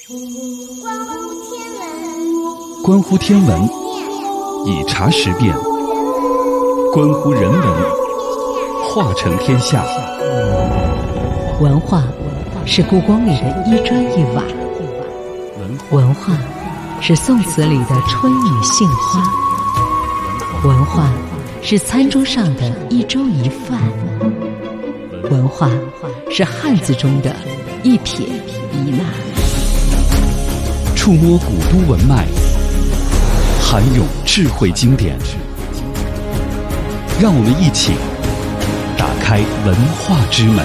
关乎天文，以察时变；关乎人文，化成天下。 文化是故宫里的一砖一瓦，文化是宋词里的春雨杏花，文化是餐桌上的一粥一饭，文化是汉字中的一撇一捺。 触摸古都文脉，涵涌智慧经典，让我们一起打开文化之门。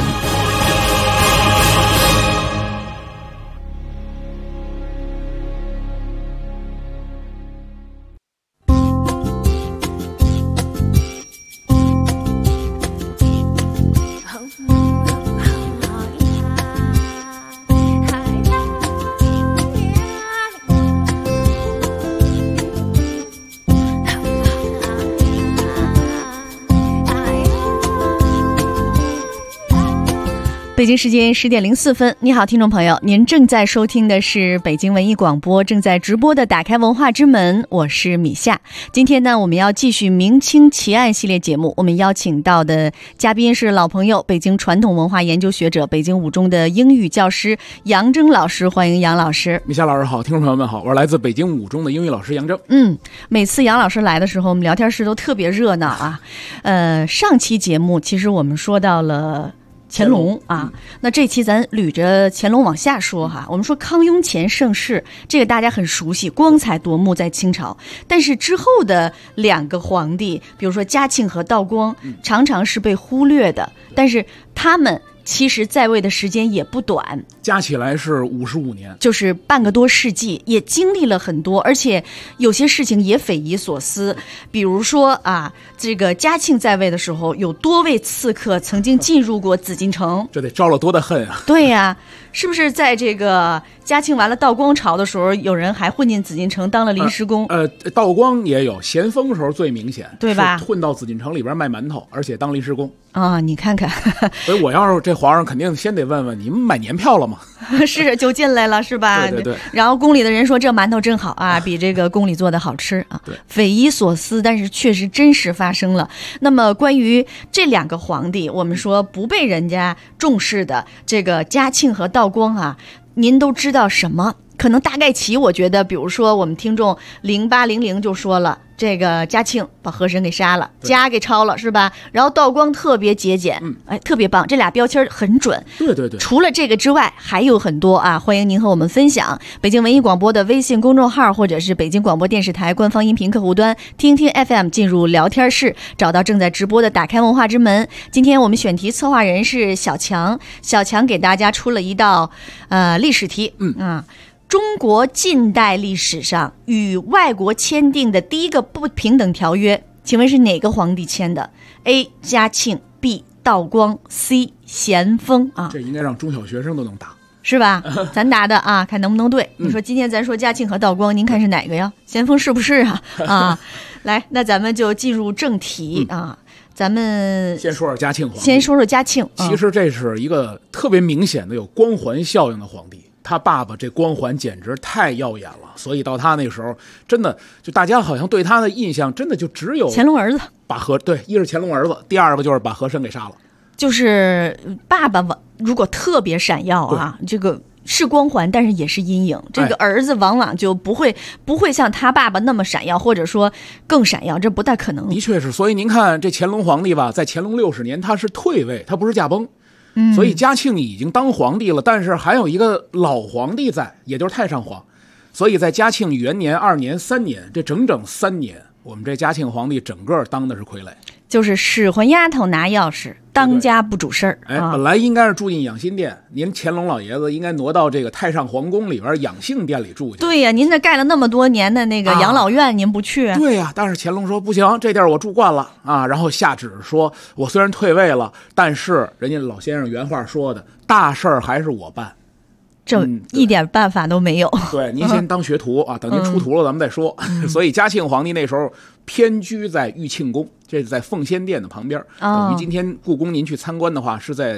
北京时间10点04分，你好，听众朋友，您正在收听的是北京文艺广播正在直播的打开文化之门，我是米夏。今天呢，我们要继续明清奇案系列节目，我们邀请到的嘉宾是老朋友，北京传统文化研究学者，北京五中的英语教师杨铮老师，欢迎杨老师。 米夏老师好，听众朋友们好，我是来自北京五中的英语老师杨铮。 每次杨老师来的时候，我们聊天室都特别热闹啊。上期节目其实我们说到了乾隆啊，那这期咱捋着乾隆往下说哈。我们说康雍乾盛世，这个大家很熟悉，光彩夺目在清朝。但是之后的两个皇帝，比如说嘉庆和道光，常常是被忽略的。但是他们其实在位的时间也不短， 加起来是55年， 就是半个多世纪，也经历了很多，而且有些事情也匪夷所思。比如说啊，这个嘉庆在位的时候，有多位刺客曾经进入过紫禁城， 这得招了多大恨啊！ 对呀，是不是在这个嘉庆完了道光朝的时候，有人还混进紫禁城当了临时工？ 道光也有，咸丰的时候最明显， 对吧？ 混到紫禁城里边卖馒头，而且当临时工啊！你看看， 所以我要是这皇上，肯定先得问问你们买年票了吗？ 是就进来了是吧？ 对对对。 然后宫里的人说这馒头真好啊，比这个宫里做的好吃啊。 对， 匪夷所思，但是确实真实发生了。那么关于这两个皇帝，我们说不被人家重视的这个嘉庆和道光啊，您都知道什么？可能大概齐，我觉得，比如说我们听众0800就说了，这个嘉庆把和珅给杀了，家给抄了，是吧？然后道光特别节俭，特别棒，这俩标签很准。 对对对。 除了这个之外，还有很多啊，欢迎您和我们分享。北京文艺广播的微信公众号，或者是北京广播电视台官方音频客户端，听听 FM 进入聊天室，找到正在直播的打开文化之门。今天我们选题策划人是小强，小强给大家出了一道历史题，中国近代历史上与外国签订的第一个不平等条约，请问是哪个皇帝签的 ？A. 嘉庆 B. 道光 C. 咸丰啊？ 这应该让中小学生都能答， 是吧？咱答的啊，看能不能对。你说今天咱说嘉庆和道光，您看是哪个呀？咸丰是不是啊？啊，来，那咱们就进入正题啊。咱们先说说嘉庆皇帝。 先说说嘉庆， 其实这是一个特别明显的有光环效应的皇帝。他爸爸这光环简直太耀眼了，所以到他那时候，真的就大家好像对他的印象，真的就只有乾隆儿子对，一是乾隆儿子，第二个就是把和珅给杀了。 就是爸爸如果特别闪耀啊，这个是光环，但是也是阴影。这个儿子往往就不会像他爸爸那么闪耀，或者说更闪耀，这不太可能。 的确是，所以您看这乾隆皇帝吧，在乾隆60年他是退位，他不是驾崩。所以嘉庆已经当皇帝了，但是还有一个老皇帝在，也就是太上皇。所以在嘉庆元年、2年、3年，这整整3年，我们这嘉庆皇帝整个当的是傀儡， 就是使唤丫头拿钥匙，当家不主事儿。 本来应该是住进养心殿，您乾隆老爷子应该挪到这个太上皇宫里边养性殿里住去。 对呀，您这盖了那么多年的那个养老院，您不去？ 对呀，但是乾隆说不行，这地儿我住惯了啊，然后下旨说，我虽然退位了，但是人家老先生原话说的，大事儿还是我办。 这一点办法都没有。 对，您先当学徒啊，等您出徒了咱们再说。所以嘉庆皇帝那时候偏居在玉庆宫，这是在奉先殿的旁边，等于今天故宫您去参观的话，是在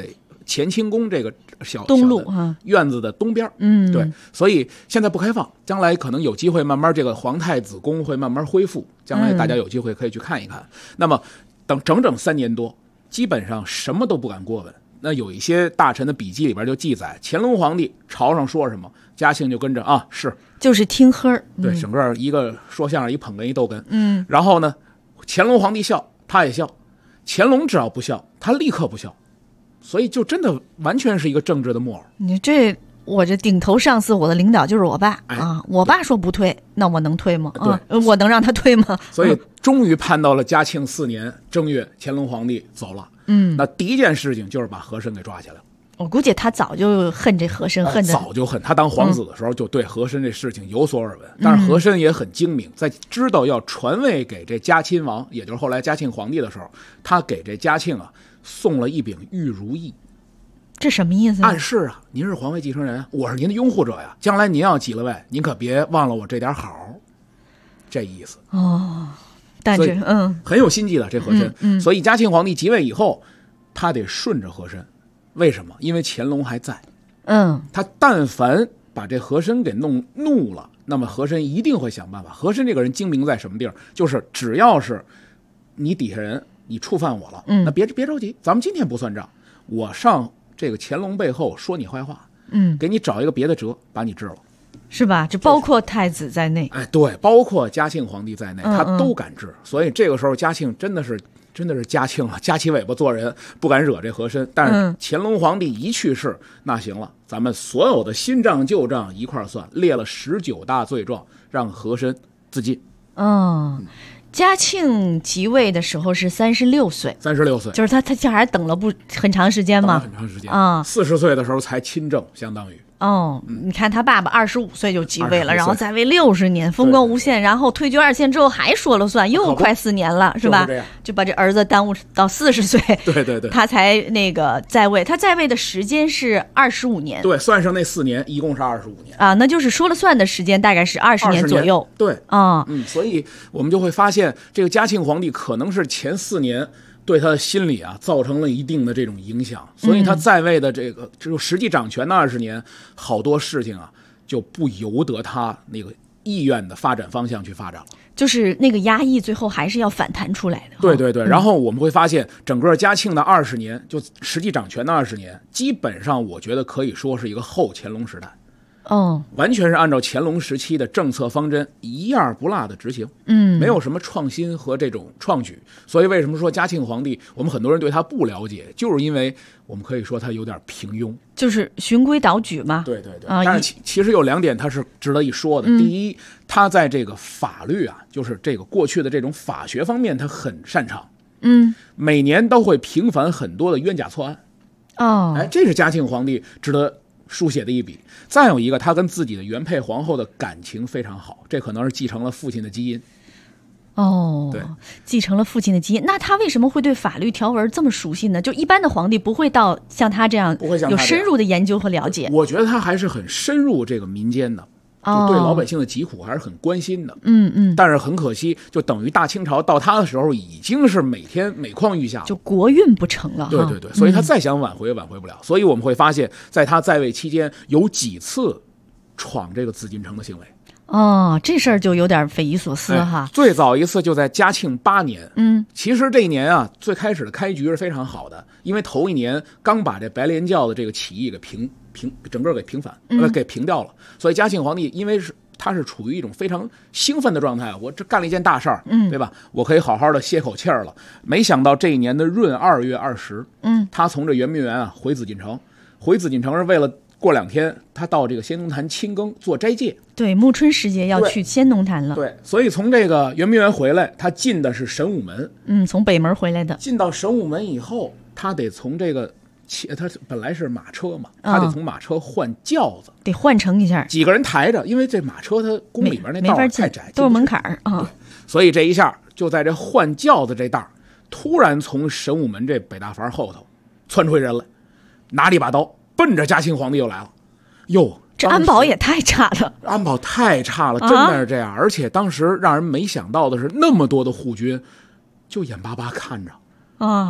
乾清宫这个东路院子的东边，对，所以现在不开放，将来可能有机会慢慢这个皇太子宫会慢慢恢复，将来大家有机会可以去看一看。那么等整整3年多，基本上什么都不敢过问。那有一些大臣的笔记里边就记载，乾隆皇帝朝上说什么，嘉庆就跟着啊，是就是听喝对，整个一个说相声一捧哏一逗哏，然后呢，乾隆皇帝笑，他也笑，乾隆只要不笑，他立刻不笑，所以就真的完全是一个政治的木偶。 你这我这顶头上司，我的领导就是我爸啊，我爸说不退，那我能退吗？我能让他退吗？ 所以终于盼到了嘉庆4年正月，乾隆皇帝走了。那第一件事情就是把和珅给抓起来了。 我估计他早就恨这和珅，恨的早就恨。他当皇子的时候就对和珅这事情有所耳闻，但是和珅也很精明，在知道要传位给这嘉亲王，也就是后来嘉庆皇帝的时候，他给这嘉庆啊送了一柄玉如意。 这什么意思？ 暗示啊，您是皇位继承人，我是您的拥护者呀，将来您要继了位，您可别忘了我这点好，这意思。 但是很有心计的这和珅。所以嘉庆皇帝即位以后，他得顺着和珅。为什么？因为乾隆还在。他但凡把这和珅给弄怒了，那么和珅一定会想办法。和珅这个人精明在什么地儿？就是只要是你底下人你触犯我了，那别着急，咱们今天不算账，我上这个乾隆背后说你坏话，给你找一个别的辙把你治了， 是吧？这包括太子在内， 对，包括嘉庆皇帝在内，他都敢治。所以这个时候嘉庆真的是嘉庆了，夹起尾巴做人，不敢惹这和珅。但是乾隆皇帝一去世，那行了，咱们所有的新账旧账一块算，列了19大罪状，让和珅自尽。 嘉庆即位的时候是36岁 ，36岁， 就是他还等了很长时间嘛， 很长时间40岁的时候才亲政，相当于。 你看他爸爸25岁就即位了，然后在位60年，风光无限，然后退居2线之后还说了算，又快4年了，是吧？就把这儿子耽误到40岁， 对， 他才那个在位。他在位的时间是25年， 对，算上那4年，一共是25年啊，那就是说了算的时间大概是20年左右。 对所以我们就会发现，这个嘉庆皇帝可能是前4年。对他的心理啊造成了一定的这种影响，所以他在位的这个就实际掌权的20年，好多事情啊就不由得他那个意愿的发展方向去发展了， 就是那个压抑最后还是要反弹出来的。 对，然后我们会发现整个嘉庆的20年，就实际掌权的20年，基本上我觉得可以说是一个后乾隆时代。完全是按照乾隆时期的政策方针一样不落的执行，没有什么创新和这种创举。所以为什么说嘉庆皇帝，我们很多人对他不了解，就是因为我们可以说他有点平庸， 就是循规蹈矩嘛。 对，但是其实有2点他是值得一说的。第一，他在这个法律啊，就是这个过去的这种法学方面，他很擅长。每年都会平反很多的冤假错案。这是嘉庆皇帝值得书写的一笔。再有一个，他跟自己的原配皇后的感情非常好，这可能是继承了父亲的基因。对， 继承了父亲的基因。那他为什么会对法律条文这么熟悉呢？就一般的皇帝不会到像他这样有深入的研究和了解。 我觉得他还是很深入这个民间的，就对老百姓的疾苦还是很关心的。但是很可惜，就等于大清朝到他的时候已经是每天每况愈下了， 就国运不成了。 对，所以他再想挽回也挽回不了。所以我们会发现，在他在位期间有几次闯这个紫禁城的行为。 这事儿就有点匪夷所思哈。 最早一次就在嘉庆8年。其实这一年啊，最开始的开局是非常好的，因为头一年刚把这白莲教的这个起义给整个给给平掉了，所以嘉庆皇帝因为他是处于一种非常兴奋的状态，我这干了一件大事儿，对吧？我可以好好的歇口气儿了。没想到这一年的闰2月20，他从这圆明园啊回紫禁城是为了过2天，他到这个仙农坛亲耕做斋戒。 对，暮春时节要去仙农坛了。 对，所以从这个圆明园回来，他进的是神武门。 从北门回来的。进到神武门以后，他得从这个他本来是马车嘛，他得从马车换轿子， 得换乘一下， 几个人抬着，因为这马车它宫里边那道太窄， 都是门槛啊。 所以这一下就在这换轿子这道，突然从神武门这北大房后头窜出一人来，拿着一把刀，奔着嘉庆皇帝就来了。 这安保也太差了， 安保太差了，真的是这样。而且当时让人没想到的是，那么多的护军就眼巴巴看着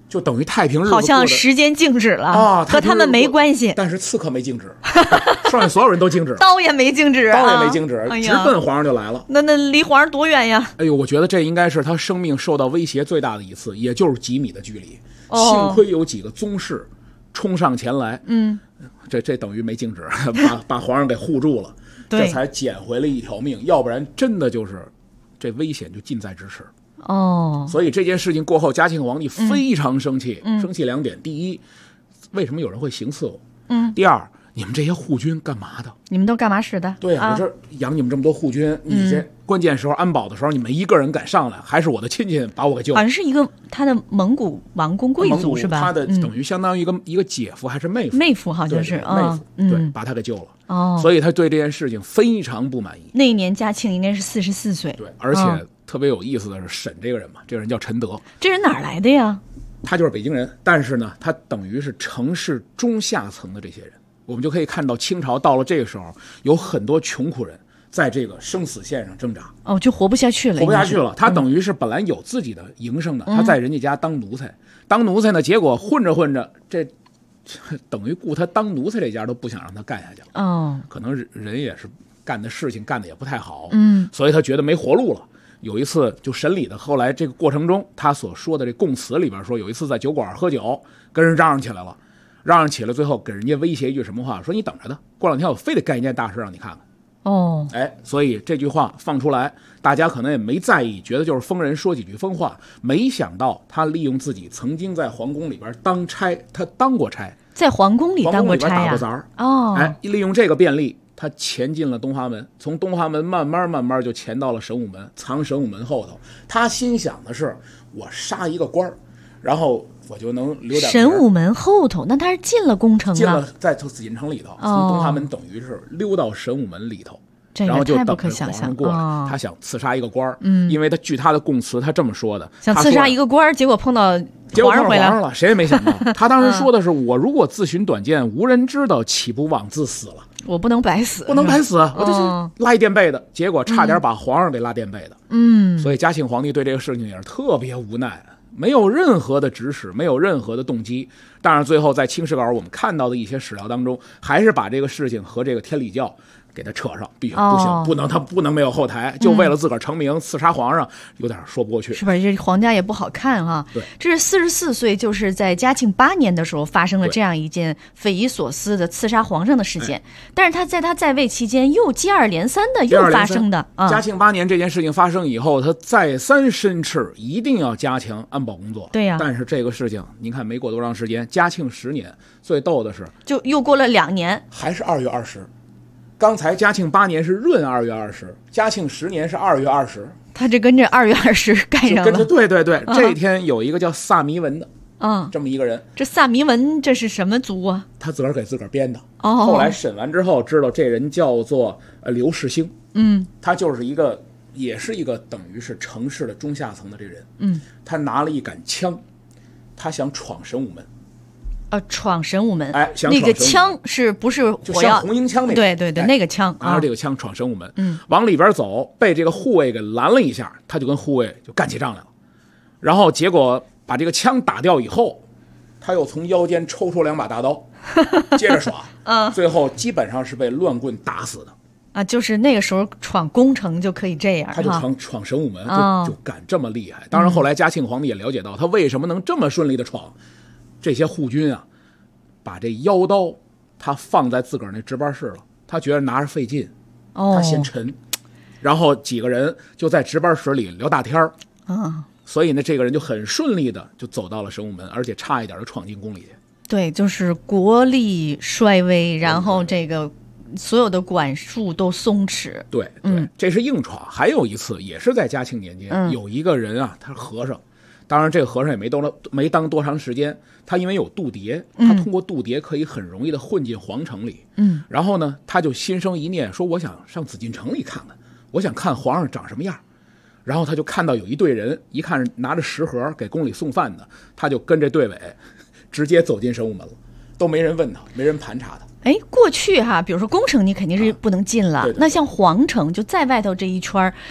就等于太平日子好像时间静止了啊， 和他们没关系。 但是刺客没静止，剩下所有人都静止了， 刀也没静止啊， 刀也没静止，直奔皇上就来了。 那离皇上多远呀？ 哎呦，我觉得这应该是他生命受到威胁最大的一次，也就是几米的距离。幸亏有几个宗室冲上前来，这等于没静止，把皇上给护住了，这才捡回了一条命，要不然真的就是这危险就近在咫尺。所以这件事情过后，嘉庆皇帝非常生气，生气2点：第一，为什么有人会行刺我？第二，你们这些护军干嘛的？ 你们都干嘛使的？ 对啊，我这养你们这么多护军，你这关键时候安保的时候，你们一个人敢上来，还是我的亲戚把我给救了？ 好像是一个他的蒙古王公贵族是吧？ 他的等于相当于一个姐夫还是妹夫？ 妹夫好像是妹夫，对，把他给救了。所以他对这件事情非常不满意。 那一年嘉庆应该是44岁。 对，而且特别有意思的是沈这个人嘛，这个人叫陈德。 这人哪儿来的呀？ 他就是北京人，但是呢，他等于是城市中下层的这些人。我们就可以看到清朝到了这个时候，有很多穷苦人在这个生死线上挣扎， 就活不下去了， 活不下去了。他等于是本来有自己的营生的，他在人家家当奴才，结果混着混着，这等于雇他当奴才这家都不想让他干下去了。可能人也是干的事情干的也不太好，所以他觉得没活路了。有一次就审理的，后来这个过程中，他所说的这供词里边说，有一次在酒馆喝酒，跟人嚷嚷起来了。最后给人家威胁一句什么话？说你等着的，过2天我非得干一件大事让你看看。所以这句话放出来，大家可能也没在意，觉得就是疯人说几句疯话。没想到他利用自己曾经在皇宫里边当差，他当过差， 在皇宫里当过差打过杂利用这个便利，他潜进了东华门，从东华门慢慢就潜到了神武门，藏神武门后头。他心想的是，我杀一个官，然后我就能留点。 神武门后头，那他是进了宫城了， 进了在紫禁城里头，从东华门等于是溜到神武门里头，然后就等着皇上过来。他想刺杀一个官，因为他据他的供词，他这么说的： 想刺杀一个官，结果碰到皇上回来了，谁也没想到。他当时说的是：我如果自寻短见，无人知道，岂不枉自死了？ 我不能白死， 我就是拉一垫背的，结果差点把皇上给拉垫背的。所以嘉庆皇帝对这个事情也是特别无奈。没有任何的指使，没有任何的动机，当然最后在清史稿我们看到的一些史料当中，还是把这个事情和这个天理教给他扯上，必须不行，他不能没有后台，就为了自个儿成名，刺杀皇上，有点说不过去， 是吧？这皇家也不好看哈。 对， 这是44岁，就是在嘉庆8年的时候发生了这样一件匪夷所思的刺杀皇上的事件。但是他在位期间又接二连三的又发生的。 嘉庆8年这件事情发生以后，他再三申斥一定要加强安保工作。 对呀， 但是这个事情您看没过多长时间，嘉庆10年，最逗的是就又过了2年，还是2月20。刚才嘉庆8年是闰2月20，嘉庆10年是2月20， 他这跟这2月20赶上了。 对，这一天有一个叫萨弥文的，这么一个人。 这萨弥文这是什么族啊？ 他自个儿给自个儿编的。后来审完之后知道这人叫做刘世兴，他就是也是一个等于是城市的中下层的这人，他拿了一杆枪，他想闯神武门。 闯神武门， 那个枪是不是就像红缨枪那个？ 对，那个枪， 拿着这个枪闯神武门，往里边走，被这个护卫给拦了一下，他就跟护卫就干起仗来了，然后结果把这个枪打掉以后，他又从腰间抽出2把大刀，接着耍，最后基本上是被乱棍打死的。 就是那个时候闯宫城就可以这样， 他就闯神武门，就敢这么厉害。当然后来嘉庆皇帝也了解到他为什么能这么顺利的闯。这些护军啊，把这腰刀他放在自个儿那值班室了，他觉得拿着费劲，他嫌沉，然后几个人就在值班室里聊大天所以呢，这个人就很顺利的就走到了神武门，而且差一点就闯进宫里去。 对，就是国力衰微，然后这个所有的管束都松弛。 对，这是硬闯。还有一次也是在嘉庆年间，有一个人啊，他是和尚。当然这个和尚也没当多长时间，他因为有度牒，他通过度牒可以很容易的混进皇城里。然后呢，他就心生一念，说我想上紫禁城里看看，我想看皇上长什么样。然后他就看到有一队人，一看拿着食盒给宫里送饭的，他就跟着队尾直接走进神武门了，都没人问他，没人盘查他。 过去比如说宫城你肯定是不能进了，那像皇城就在外头这一圈是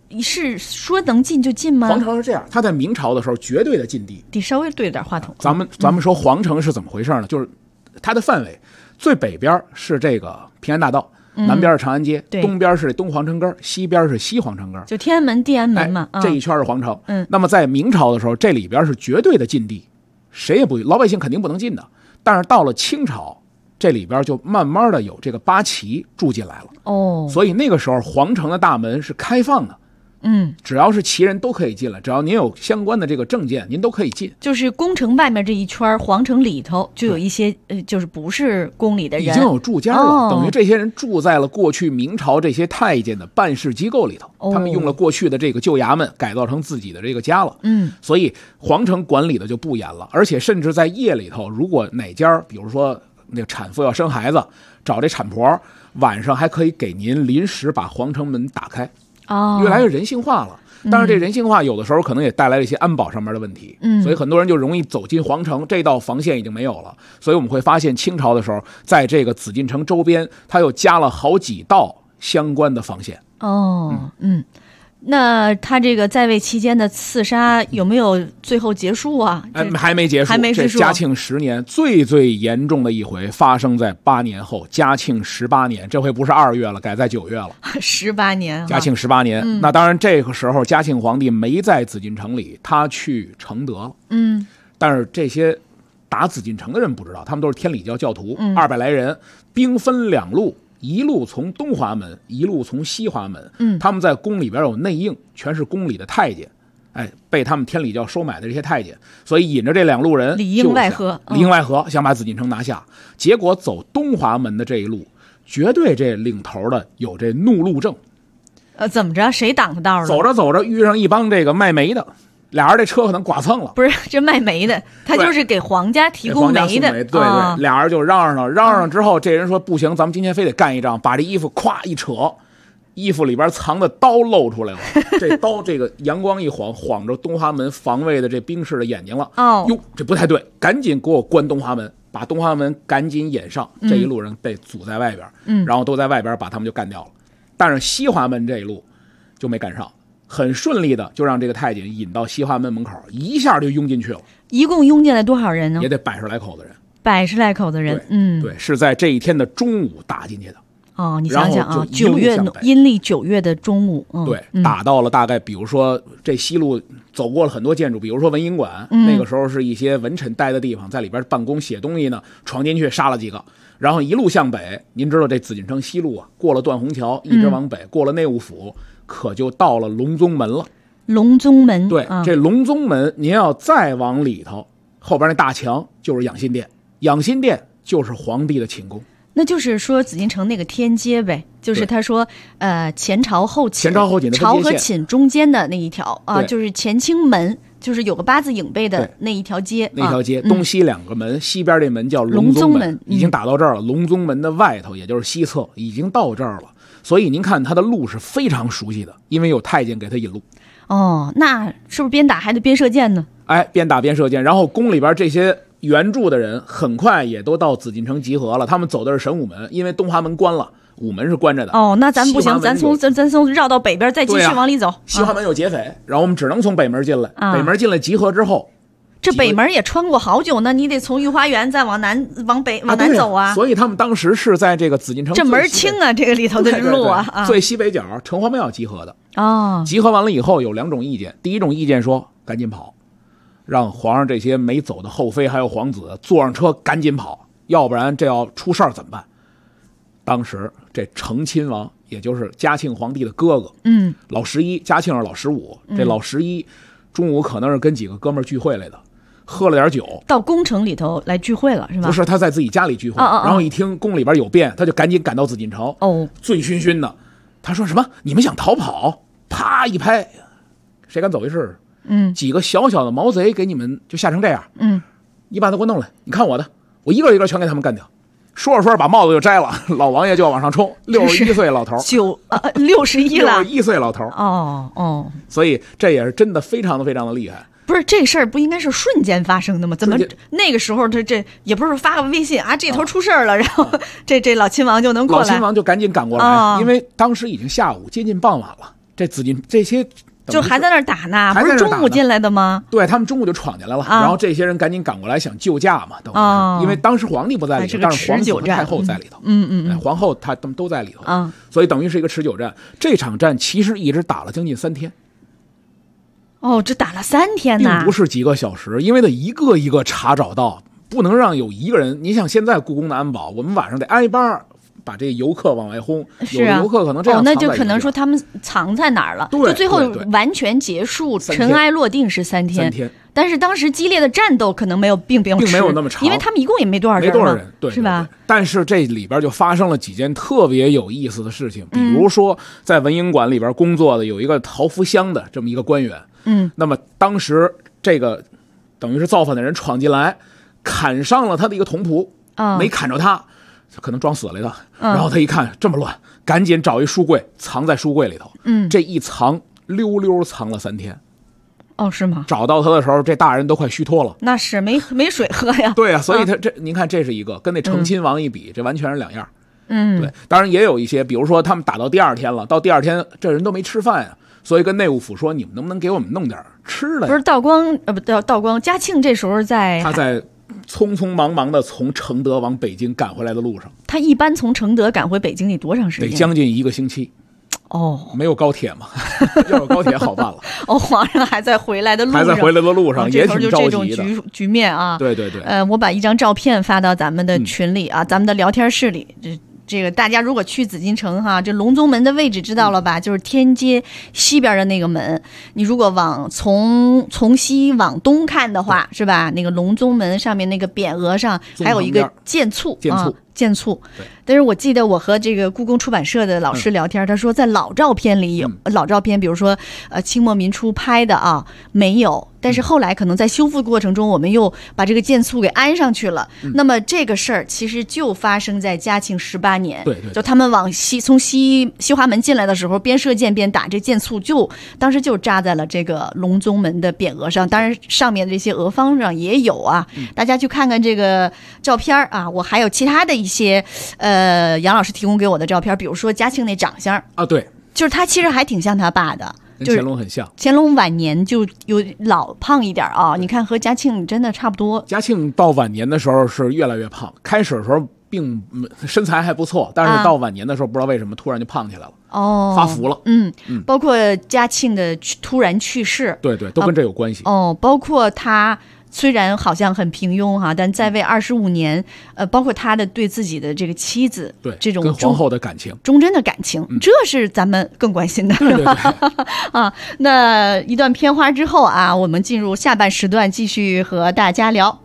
是说能进就进吗？ 皇城是这样，它在明朝的时候绝对的禁地。 得稍微对点话筒。 咱们说皇城是怎么回事呢？就是它的范围最北边是这个平安大道，南边是长安街，东边是东皇城根，西边是西皇城根， 就天安门、地安门嘛。 这一圈是皇城。那么在明朝的时候，这里边是绝对的禁地，谁也不，老百姓肯定不能进的。但是到了清朝，这里边就慢慢的有这个八旗住进来了。所以那个时候皇城的大门是开放的。只要是旗人都可以进来，只要您有相关的这个证件，您都可以进。 就是宫城外面这一圈，皇城里头就有一些就是不是宫里的人， 已经有住家了，等于这些人住在了过去明朝这些太监的办事机构里头，他们用了过去的这个旧衙门改造成自己的这个家了。所以皇城管理的就不严了，而且甚至在夜里头，如果哪家比如说那个产妇要生孩子，找这产婆，晚上还可以给您临时把皇城门打开。越来越人性化了，但是这人性化有的时候可能也带来了一些安保上面的问题。所以很多人就容易走进皇城，这道防线已经没有了。所以我们会发现清朝的时候，在这个紫禁城周边，它又加了好几道相关的防线。 那他这个在位期间的刺杀有没有最后结束啊？ 还没结束，这嘉庆10年最严重的一回发生在8年后，嘉庆18年，这回不是2月了，改在9月了。 18年， 嘉庆18年。那当然，这个时候嘉庆皇帝没在紫禁城里，他去承德了。但是这些打紫禁城的人不知道，他们都是天理教教徒，200来人，兵分2路。一路从东华门，一路从西华门。他们在宫里边有内应，全是宫里的太监，被他们天理教收买的这些太监，所以引着这2路人里应外合， 想把紫禁城拿下。结果走东华门的这一路，绝对这领头的有这怒路症。 怎么着？谁挡着道了？ 走着走着遇上一帮这个卖煤的。俩人这车可能剐蹭了， 不是这卖煤的，他就是给皇家提供煤的。 对，俩人就嚷嚷之后，这人说不行，咱们今天非得干一仗，把这衣服咵一扯，衣服里边藏的刀露出来了。这刀这个阳光一晃着东华门防卫的这兵士的眼睛了。哟，这不太对，赶紧给我关东华门，把东华门赶紧掩上。这一路人被阻在外边，然后都在外边把他们就干掉了。但是西华门这一路就没赶上。很顺利的就让这个太监引到西华门门口，一下就拥进去了。一共拥进来多少人呢？也得100来口的人。100来口的人，对，是在这一天的中午打进去的。你想想啊，9月阴历9月的中午，对，打到了大概，比如说这西路走过了很多建筑，比如说文英馆，那个时候是一些文臣待的地方，在里边办公写东西呢，闯进去杀了几个。然后一路向北，您知道这紫禁城西路啊，过了断虹桥，一直往北，过了内务府，可就到了隆宗门了。隆宗门，对，这隆宗门，您要再往里头，后边那大墙就是养心殿，养心殿就是皇帝的寝宫。那就是说紫禁城那个天阶呗，就是他说，前朝后寝，朝和寝中间的那一条啊，就是乾清门。就是有个8字影背的那一条街，那条街东西2个门，西边这门叫隆宗门，已经打到这儿了。隆宗门的外头，也就是西侧，已经到这儿了。所以您看他的路是非常熟悉的，因为有太监给他引路。那是不是边打还得边射箭呢？边打边射箭。然后宫里边这些援助的人很快也都到紫禁城集合了，他们走的是神武门，因为东华门关了。午门是关着的。那咱不行，咱从绕到北边再继续往里走。西华门有劫匪，然后我们只能从北门进来。北门进来集合之后，这北门也穿过好久呢，你得从御花园再往南走啊。所以他们当时是在这个紫禁城这门清啊，这个里头的路啊，最西北角城隍庙集合的。集合完了以后有2种意见，第一种意见说赶紧跑，让皇上这些没走的后妃还有皇子坐上车赶紧跑，要不然这要出事儿怎么办？当时这承亲王，也就是嘉庆皇帝的哥哥，老11，嘉庆是老15，这老11中午可能是跟几个哥们儿聚会来的，喝了点酒，到宫城里头来聚会了是吧？不是，他在自己家里聚会，然后一听宫里边有变，他就赶紧赶到紫禁城，醉醺醺的，他说什么？你们想逃跑？啪一拍，谁敢走一试试？几个小小的毛贼给你们就吓成这样，你把他给我弄来，你看我的，我一个一个全给他们干掉。说着说着把帽子就摘了，老王爷就要往上冲，61岁老头，61了，61岁老头，所以这也是真的非常的厉害。不是这事儿不应该是瞬间发生的吗？怎么那个时候这也不是发个微信啊，这头出事儿了，然后这老亲王就能过来，老亲王就赶紧赶过来，因为当时已经下午接近傍晚了， 这紫禁这些就还在那儿打呢，不是中午进来的吗？ 对，他们中午就闯进来了，然后这些人赶紧赶过来想救驾嘛，等于因为当时皇帝不在里头，但是皇子和太后在里头，皇后他们都在里头，所以等于是一个持久战。这场战其实一直打了将近3天。 哦，这打了3天呢， 并不是几个小时，因为得一个一个查找到，不能让有一个人。你想现在故宫的安保，我们晚上得挨班把这游客往外轰，有的游客可能这样那就可能说他们藏在哪儿了，就最后完全结束，尘埃落定是3天。但是当时激烈的战斗可能并没有那么长， 因为他们一共也没多少人， 对， 是吧？ 但是这里边就发生了几件特别有意思的事情，比如说在文英馆里边工作的有一个陶福香的这么一个官员，那么当时这个等于是造反的人闯进来，砍伤了他的一个同仆，没砍着他。可能装死了的，然后他一看这么乱，赶紧找一书柜藏在书柜里头。这一藏溜溜藏了3天。 哦，是吗？ 找到他的时候，这大人都快虚脱了。 那是没水喝呀。 对啊，所以他您看这是一个跟那成亲王一比，这完全是两样。对，当然也有一些，比如说他们打到第2天了，到第2天这人都没吃饭呀，所以跟内务府说，你们能不能给我们弄点吃的？ 不是道光嘉庆这时候他在匆匆忙忙的从承德往北京赶回来的路上。 他一般从承德赶回北京得多长时间？ 得将近1个星期。没有高铁嘛，要有高铁好办了。 皇上还在回来的路上， 也挺着急的。 这种局面啊， 对。 我把一张照片发到咱们的群里啊，咱们的聊天室里。这个大家如果去紫禁城哈，这隆宗门的位置知道了吧？就是天街西边的那个门。你如果从西往东看的话，是吧？那个隆宗门上面那个匾额上还有一个箭簇。但是我记得我和这个故宫出版社的老师聊天，他说在老照片里有老照片，比如说清末民初拍的没有，但是后来可能在修复过程中，我们又把这个箭簇给安上去了。那么这个事儿其实就发生在嘉庆18年，就他们从西华门进来的时候，边射箭边打，这箭簇当时就扎在了这个隆宗门的匾额上，当然上面的这些额方上也有啊。大家去看看这个照片啊，我还有其他的一些杨老师提供给我的照片，比如说嘉庆那长相啊， 对， 就是他其实还挺像他爸的。 跟乾隆很像， 乾隆晚年就有老胖一点啊，你看和嘉庆真的差不多。 嘉庆到晚年的时候是越来越胖，开始的时候并身材还不错，但是到晚年的时候不知道为什么突然就胖起来了，发福了。 包括嘉庆的突然去世， 对，都跟这有关系。 包括他虽然好像很平庸哈，但在位25年，包括他的对自己的这个妻子， 对这种跟皇后的感情， 忠贞的感情，这是咱们更关心的，是吧？啊，那一段片花之后啊，我们进入下半时段，继续和大家聊。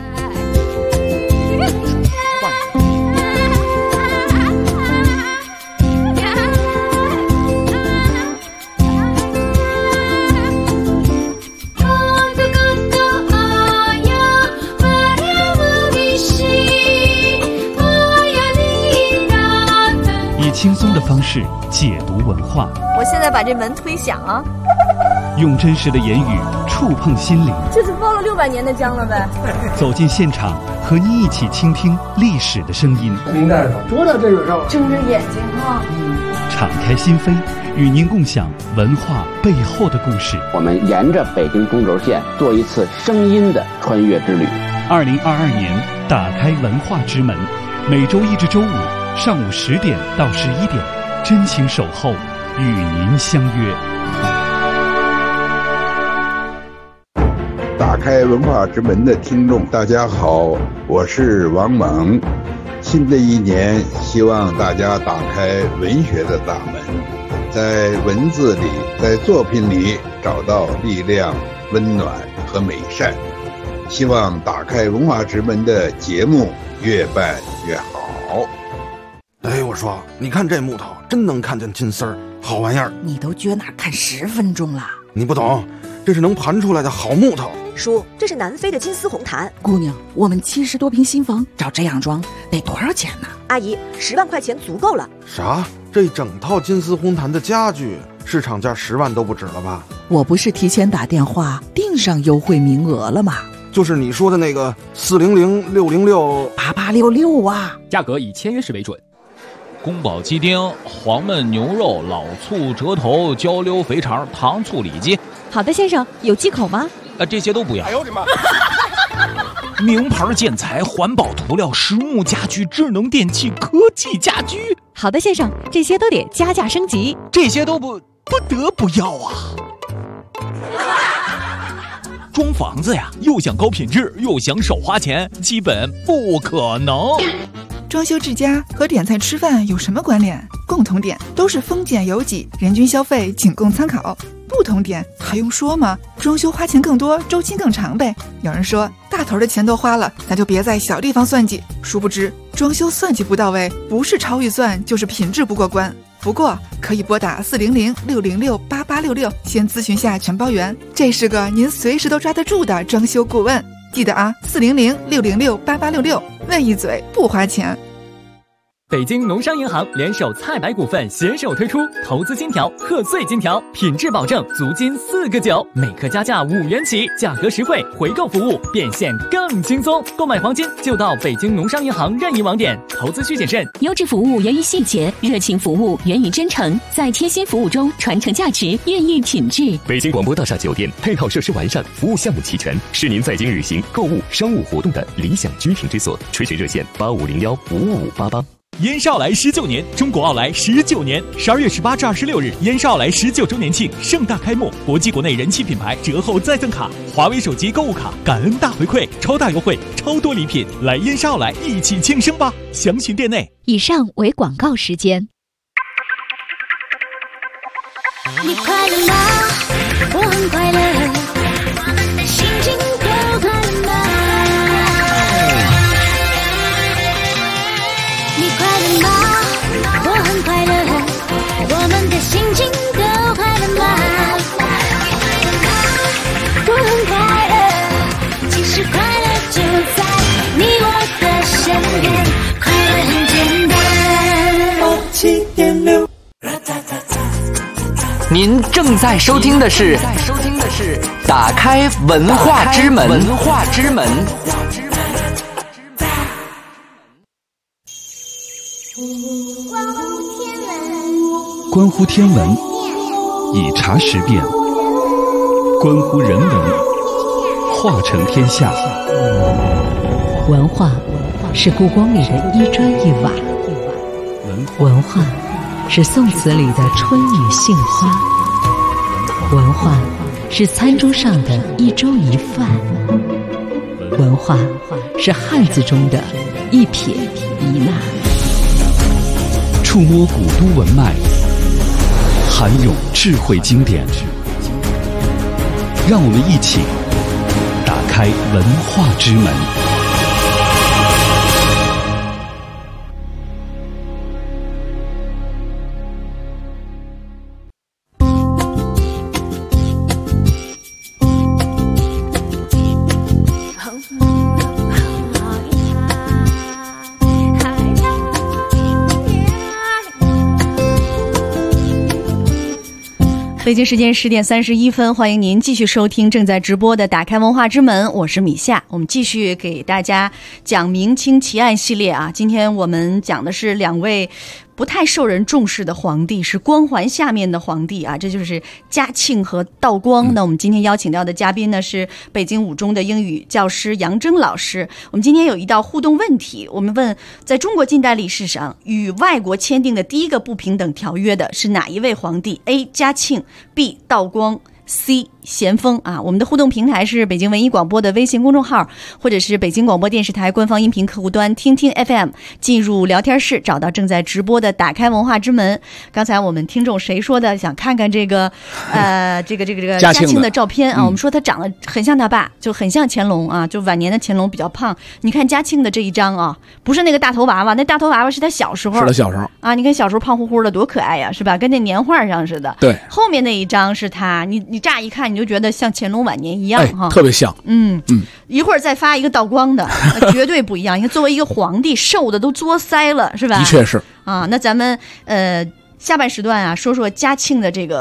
轻松的方式解读文化， 我现在把这门推响啊， 用真实的言语触碰心灵。 这是包了600年的姜了呗。 走进现场，和你一起倾听历史的声音。 您干什么？多大这个肉？ 睁着眼睛啊。 敞开心扉，与您共享文化背后的故事。 我们沿着北京中轴线做一次声音的穿越之旅。 2022年，打开文化之门，每周1至周5。上午10点到11点，真情守候，与您相约。 打开文化之门的听众，大家好，我是王猛。新的一年，希望大家打开文学的大门，在文字里，在作品里找到力量、温暖和美善。希望打开文化之门的节目越办越好。 哎，我说，你看这木头真能看见金丝儿，好玩意儿。 你都撅哪看10分钟了？ 你不懂，这是能盘出来的好木头。 叔，这是南非的金丝红檀。 姑娘，我们70多平新房找这样装得多少钱呢？ 阿姨，10万块钱足够了。 啥？这整套金丝红檀的家具市场价10万都不止了吧？ 我不是提前打电话订上优惠名额了吗？ 就是你说的那个400-606-8866 啊， 价格以签约时为准。 宫保鸡丁、黄焖牛肉、老醋折头、焦溜肥肠、糖醋里脊。 好的，先生，有忌口吗？ 这些都不要。 哎呦我的妈！ 名牌建材、环保涂料、实木家具、智能电器、科技家居。 好的，先生，这些都得加价升级。 这些都不得不要啊！装房子呀，又想高品质，又想少花钱，基本不可能。 装修之家和点菜吃饭有什么关联？共同点都是丰俭由己，人均消费仅供参考。不同点还用说吗？装修花钱更多，周期更长呗。有人说大头的钱都花了，那就别在小地方算计。殊不知装修算计不到位，不是超预算就是品质不过关。不过可以拨打400-606-8866，先咨询下全包员，这是个您随时都抓得住的装修顾问。记得啊，400-606-8866，问一嘴不花钱。 北京农商银行联手菜百股份携手推出投资金条、贺岁金条，品质保证，足金4个9，每克加价5元起，价格实惠，回购服务变现更轻松。购买黄金就到北京农商银行任意网点，投资需谨慎。 优质服务源于细节，热情服务源于真诚，在贴心服务中传承价值，孕育品质。 北京广播大厦酒店配套设施完善，服务项目齐全，是您在京旅行、购物、商务活动的理想居停之所。垂询热线8501-55588。 燕少来19年，中国奥莱19年，12月18至26日，燕少来19周年庆盛大开幕，国际国内人气品牌折后再赠卡，华为手机购物卡，感恩大回馈，超大优惠，超多礼品，来燕少来一起庆生吧！详询店内。 以上为广告时间。 你快乐吗？我很快乐，我们的心情都快乐吗？你快乐吗？我很快乐，我们的心情都快乐吗？我很快乐，其实快乐就在你我的身边，快乐很简单。 您正在收听的是打开文化之门。 关乎天文，以察时变；关乎人文，化成天下。 文化是故宫里的一砖一瓦，文化是宋词里的春雨杏花，文化是餐桌上的一粥一饭，文化是汉字中的一撇一捺。 触摸古都文脉，涵涌智慧经典，让我们一起打开文化之门。 北京时间10点31分，欢迎您继续收听正在直播的打开文化之门，我是米夏。我们继续给大家讲明清奇案系列啊，今天我们讲的是两位不太受人重视的皇帝，是光环下面的皇帝啊，这就是嘉庆和道光。那我们今天邀请到的嘉宾呢是北京五中的英语教师杨铮老师。我们今天有一道互动问题，我们问，在中国近代历史上与外国签订的第一个不平等条约的是哪一位皇帝？ A. 嘉庆， B. 道光， C. 咸丰啊。我们的互动平台是北京文艺广播的微信公众号，或者是北京广播电视台官方音频客户端听听 FM， 进入聊天室找到正在直播的打开文化之门。刚才我们听众谁说的想看看这个这个嘉庆的照片啊，我们说他长得很像他爸，就很像乾隆啊，就晚年的乾隆比较胖。你看嘉庆的这一张啊，不是那个大头娃娃，那大头娃娃是他小时候， 是他小时候啊，你看小时候胖乎乎的多可爱呀，是吧？跟那年画上似的。 对， 后面那一张是他，你乍一看你就觉得像乾隆晚年一样哈， 特别像。 一会儿再发一个道光的，绝对不一样。你看，作为一个皇帝，瘦的都作腮了，是吧？ 的确是啊。那咱们下半时段啊，说说嘉庆的这个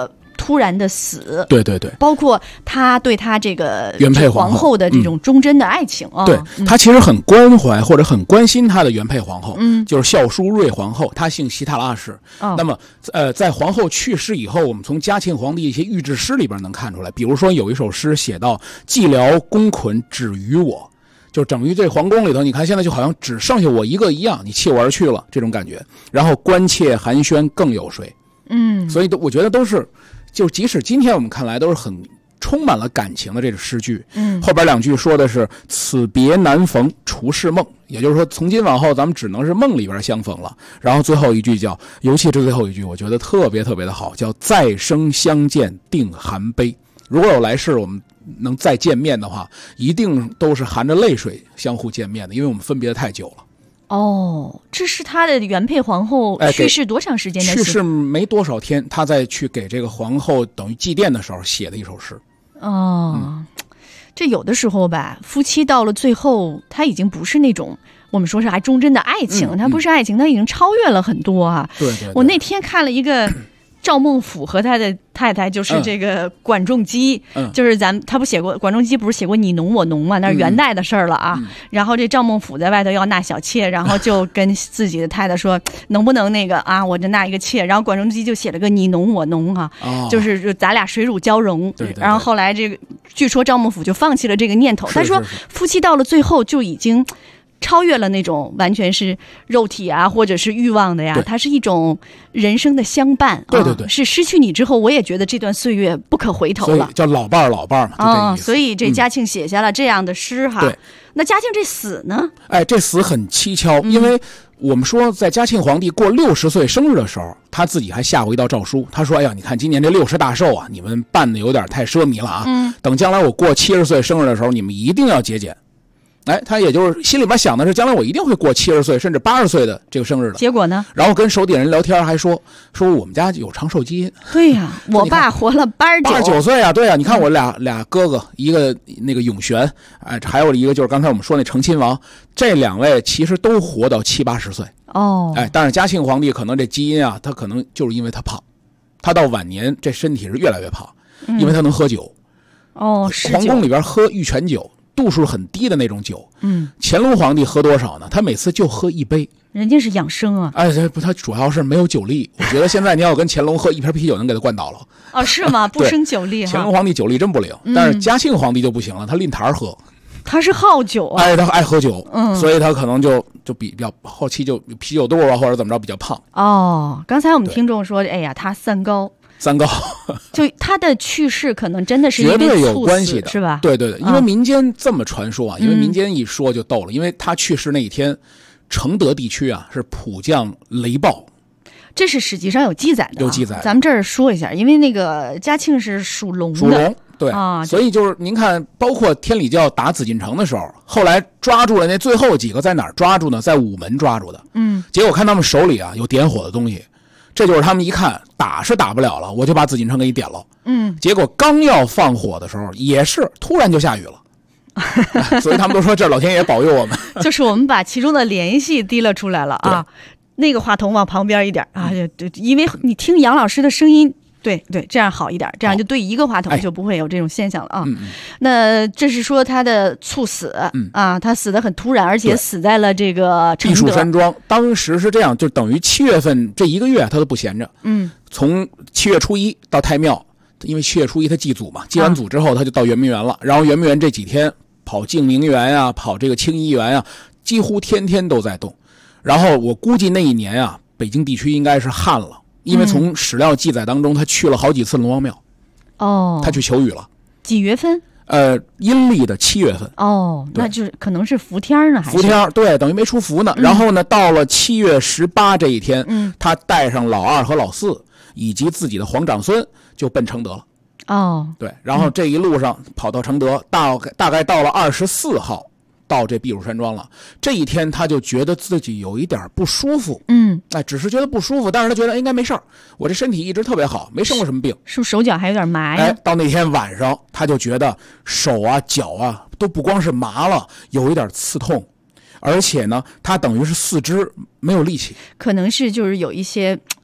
突然的死。 对对对， 包括他对他这个原配皇后的这种忠贞的爱情啊。 对，他其实很关怀或者很关心他的原配皇后，就是孝淑瑞皇后，她姓希塔拉氏。那么在皇后去世以后，我们从嘉庆皇帝一些御制诗里边能看出来，比如说有一首诗写到寂寥宫捆只余我，就等于这皇宫里头，你看现在就好像只剩下我一个一样，你弃我而去了这种感觉。然后关切寒暄更有谁？所以我觉得都是，就即使今天我们看来都是很充满了感情的这个诗句。后边2句说的是此别难逢除是梦，也就是说从今往后咱们只能是梦里边相逢了。然后最后一句叫，尤其是最后一句我觉得特别特别的好，叫再生相见定含悲。如果有来世我们能再见面的话，一定都是含着泪水相互见面的，因为我们分别的太久了。 这是他的原配皇后去世多长时间的？ 去世没多少天，他再去给这个皇后等于祭奠的时候写的一首诗。 这有的时候吧，夫妻到了最后，他已经不是那种我们说是还忠贞的爱情，他不是爱情，他已经超越了很多啊。 对对， 我那天看了一个赵孟俯和他的太太，就是这个管仲基，就是他不写过，管仲基不是写过你侬我侬嘛，那是元代的事儿了啊。然后这赵孟俯在外头要纳小妾，然后就跟自己的太太说，能不能那个啊，我就纳一个妾。然后管仲基就写了个你侬我侬啊，就是咱俩水乳交融。 对。 然后后来这个据说赵孟俯就放弃了这个念头，他说夫妻到了最后就已经超越了那种完全是肉体啊或者是欲望的呀，它是一种人生的相伴。 对对对， 是失去你之后，我也觉得这段岁月不可回头了， 所以叫老伴儿老伴儿嘛，就这意思。 所以这嘉庆写下了这样的诗哈。 对， 那嘉庆这死呢？ 这死很蹊跷，因为我们说在嘉庆皇帝过60岁生日的时候，他自己还下过一道诏书，他说：“哎呀，你看今年这60大寿啊，你们办的有点太奢靡了啊，等将来我过70岁生日的时候，你们一定要节俭。”他也就是心里边想的是，将来我一定会过70岁甚至80岁的这个生日的。 结果呢？ 然后跟手底下人聊天，还说我们家有长寿基因。 对呀，我爸活了89 岁啊，对啊，你看我俩哥哥，一个那个永璇，还有一个就是刚才我们说那成亲王，这2位其实都活到70、80岁。但是嘉庆皇帝可能这基因啊，他可能就是因为他胖，他到晚年这身体是越来越胖，因为他能喝酒。皇宫里边喝玉泉酒。度数很低的那种酒，乾隆皇帝喝多少呢？他每次就喝1杯， 人家是养生啊。 他主要是没有酒力。我觉得现在你要跟乾隆喝一瓶啤酒，能给他灌倒了。 是吗？不生酒力。 乾隆皇帝酒力真不灵，但是嘉庆皇帝就不行了，他拎坛喝。 他是好酒啊。 他爱喝酒，所以他可能就比较后期就啤酒肚啊，或者怎么着比较胖。 刚才我们听众说，哎呀，他三高。就他的去世可能真的是因为绝对有关系的， 是吧？ 对对对，因为民间这么传说啊，因为民间一说就逗了，因为他去世那一天，承德地区啊是普降雷暴， 这是史籍上有记载的。 有记载， 咱们这儿说一下，因为那个嘉庆是属龙的， 属龙，对啊，所以就是您看，包括天理教打紫禁城的时候，后来抓住了那最后几个，在哪儿抓住呢？在午门抓住的，结果看他们手里啊有点火的东西。这就是他们一看打是打不了了，我就把紫禁城给你点了。结果刚要放火的时候，也是突然就下雨了。所以他们都说这老天爷保佑我们。 就是我们把其中的联系提了出来了啊。那个话筒往旁边一点啊，因为你听杨老师的声音。对，这样好一点，这样就对一个话筒就不会有这种现象了啊。那这是说他的猝死啊，他死得很突然，而且死在了这个承德避暑山庄。当时是这样，就等于7月份这1个月他都不闲着。从7月初1到太庙，因为7月初1他祭祖嘛，祭完祖之后他就到圆明园了。然后圆明园这几天跑净明园呀，跑这个清漪园呀，几乎天天都在动。然后我估计那一年啊，北京地区应该是旱了。因为从史料记载当中，他去了好几次龙王庙，他去求雨了。 几月份？ 阴历的7月份。 那就是可能是伏天呢，还是伏天？对，等于没出伏呢。然后呢，到了7月18这一天，他带上老2和老4以及自己的皇长孙，就奔承德了。对，然后这一路上跑到承德，大概到了24号。到这避暑山庄了，这一天他就觉得自己有一点不舒服，只是觉得不舒服，但是他觉得应该没事儿，我这身体一直特别好，没生过什么病， 是不是手脚还有点麻呀？ 到那天晚上他就觉得手啊脚啊都不光是麻了，有一点刺痛，而且呢他等于是4肢没有力气， 可能是就是有一些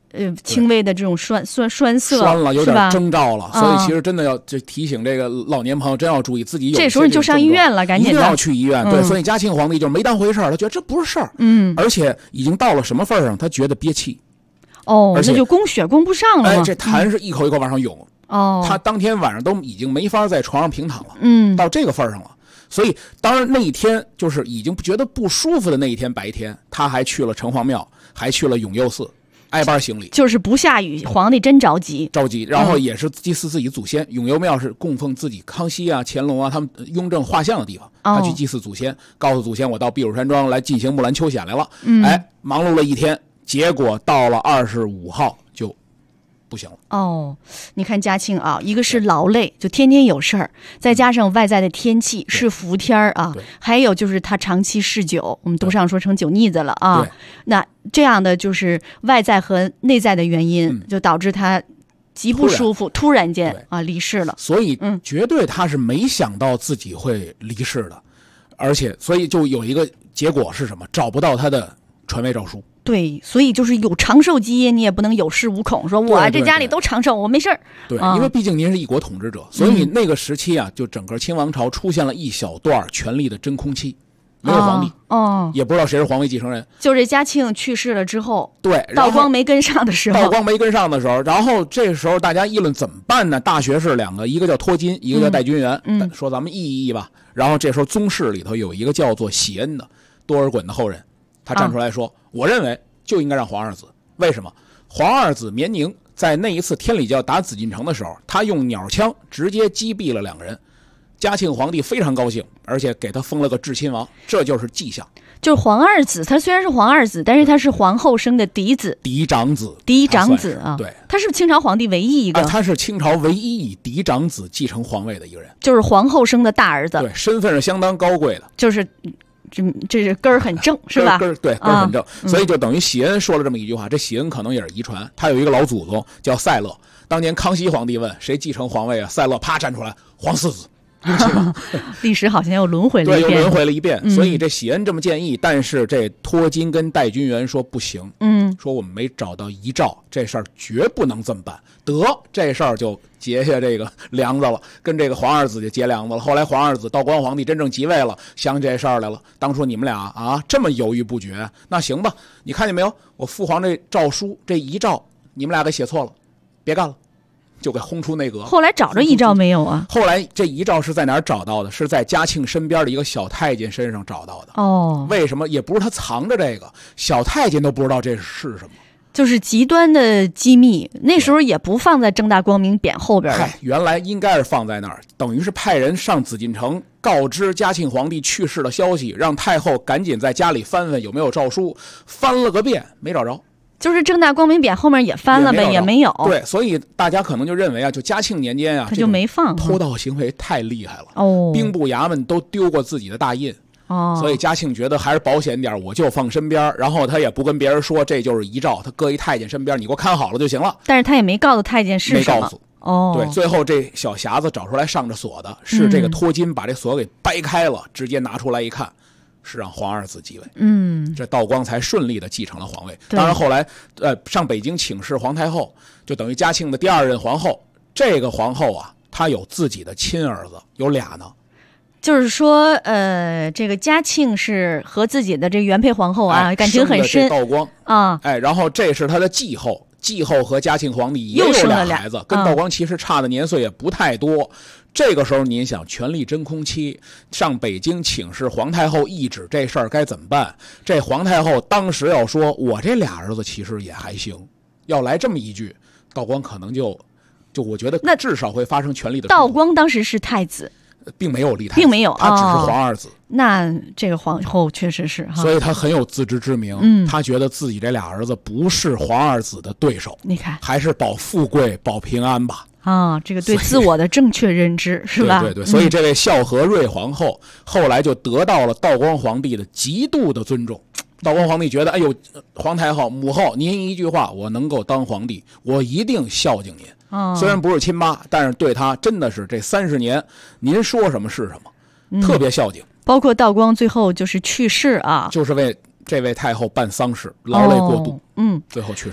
轻微的这种酸涩了，有点征兆了，所以其实真的要就提醒这个老年朋友真要注意自己有这时候你就上医院了，赶紧一定要去医院。对，所以嘉庆皇帝就没当回事，他觉得这不是事儿，而且已经到了什么份上，他觉得憋气。 那就供血供不上了嘛。 这痰是一口一口往上涌。他当天晚上都已经没法在床上平躺了。到这个份上了。所以当然那一天就是已经觉得不舒服的那一天白天，他还去了城隍庙，还去了永佑寺。挨班行礼， 就是不下雨，皇帝真着急， 然后也是祭祀自己祖先。永佑庙是供奉自己康熙啊、乾隆啊他们雍正画像的地方，他去祭祀祖先，告诉祖先我到避暑山庄来进行木兰秋显来了。忙碌了一天，结果到了25号就不行了。 你看嘉庆啊，一个是劳累，就天天有事儿，再加上外在的天气是伏天啊，还有就是他长期嗜酒，我们都上说成酒腻子了啊。那这样的就是外在和内在的原因，就导致他极不舒服，突然间离世了。 所以绝对他是没想到自己会离世的，而且所以就有一个结果是什么？找不到他的传位诏书。 对，所以就是有长寿基因，你也不能有恃无恐，说我这家里都长寿，我没事儿。 对，因为毕竟您是一国统治者，所以那个时期啊，就整个清王朝出现了一小段权力的真空期，没有皇帝，也不知道谁是皇位继承人。 就这嘉庆去世了之后， 对， 道光没跟上的时候， 然后这时候大家议论怎么办呢？大学士两个，一个叫托金，一个叫戴君元，说咱们议一议吧。然后这时候宗室里头有一个叫做喜恩的多尔衮的后人。他站出来说，我认为就应该让皇二子。为什么？皇二子绵宁在那一次天理教打紫禁城的时候，他用鸟枪直接击毙了2个人。嘉庆皇帝非常高兴，而且给他封了个至亲王，这就是迹象。 就是皇二子，他虽然是皇二子，但是他是皇后生的嫡子， 嫡长子啊。 对， 他是清朝皇帝唯一一个， 他是清朝唯一以嫡长子继承皇位的一个人， 就是皇后生的大儿子。 对，身份是相当高贵的， 就是这是根儿很正，是吧？ 根儿很正，所以就等于喜恩说了这么一句话。这喜恩可能也是遗传，他有一个老祖宗叫赛勒。当年康熙皇帝问谁继承皇位啊，赛勒啪站出来，皇四子。 历史好像又轮回了一遍， 对，又轮回了一遍。所以这喜恩这么建议，但是这托金跟戴君元说不行，说我们没找到遗诏，这事儿绝不能这么办。这事儿就结下这个梁子了，跟这个皇二子就结梁子了。后来皇二子道光皇帝真正即位了，想起这事儿来了。当初你们俩啊这么犹豫不决，那行吧，你看见没有？我父皇这诏书这遗诏，你们俩给写错了，别干了。就给轰出内阁。 后来找着遗诏没有啊？ 后来这遗诏是在哪儿找到的？是在嘉庆身边的一个小太监身上找到的。为什么？也不是他藏着这个，小太监都不知道这是什么。 就是极端的机密，那时候也不放在正大光明匾后边的。 原来应该是放在那儿，等于是派人上紫禁城告知嘉庆皇帝去世的消息，让太后赶紧在家里翻翻有没有诏书，翻了个遍没找着。 就是正大光明匾后面也翻了呗，也没有。 对，所以大家可能就认为啊，就嘉庆年间啊， 他就没放。 偷盗行为太厉害了，兵部衙门都丢过自己的大印。所以嘉庆觉得还是保险点，我就放身边，然后他也不跟别人说这就是遗诏，他搁一太监身边，你给我看好了就行了。 但是他也没告诉太监是什么， 没告诉。对，最后这小匣子找出来上着锁的，是这个托金把这锁给掰开了，直接拿出来一看，是让皇二子继位。这道光才顺利的继承了皇位。当然后来上北京请示皇太后，就等于嘉庆的第2任皇后。这个皇后啊，她有自己的亲儿子，有俩呢。 就是说，这个嘉庆是和自己的这原配皇后啊，感情很深。 道光啊，然后这是他的继后，继后和嘉庆皇帝也有俩孩子，跟道光其实差的年岁也不太多。这个时候您想，权力真空期，上北京请示皇太后懿旨，这事儿该怎么办？这皇太后当时要说，我这俩儿子其实也还行，要来这么一句，道光可能就我觉得那至少会发生权力的。 道光当时是太子。 并没有立太子， 并没有， 他只是皇二子。 那这个皇后确实是哈， 所以他很有自知之明。他觉得自己这俩儿子不是皇二子的对手。 你看， 还是保富贵、保平安吧。 这个对自我的正确认知是吧？ 对，所以这位孝和瑞皇后后来就得到了道光皇帝的极度的尊重。道光皇帝觉得，哎呦，皇太后、母后，您一句话，我能够当皇帝，我一定孝敬您。虽然不是亲妈，但是对他真的是这30年，您说什么是什么，特别孝敬。 包括道光最后就是去世啊， 就是为这位太后办丧事，劳累过度，最后去世了。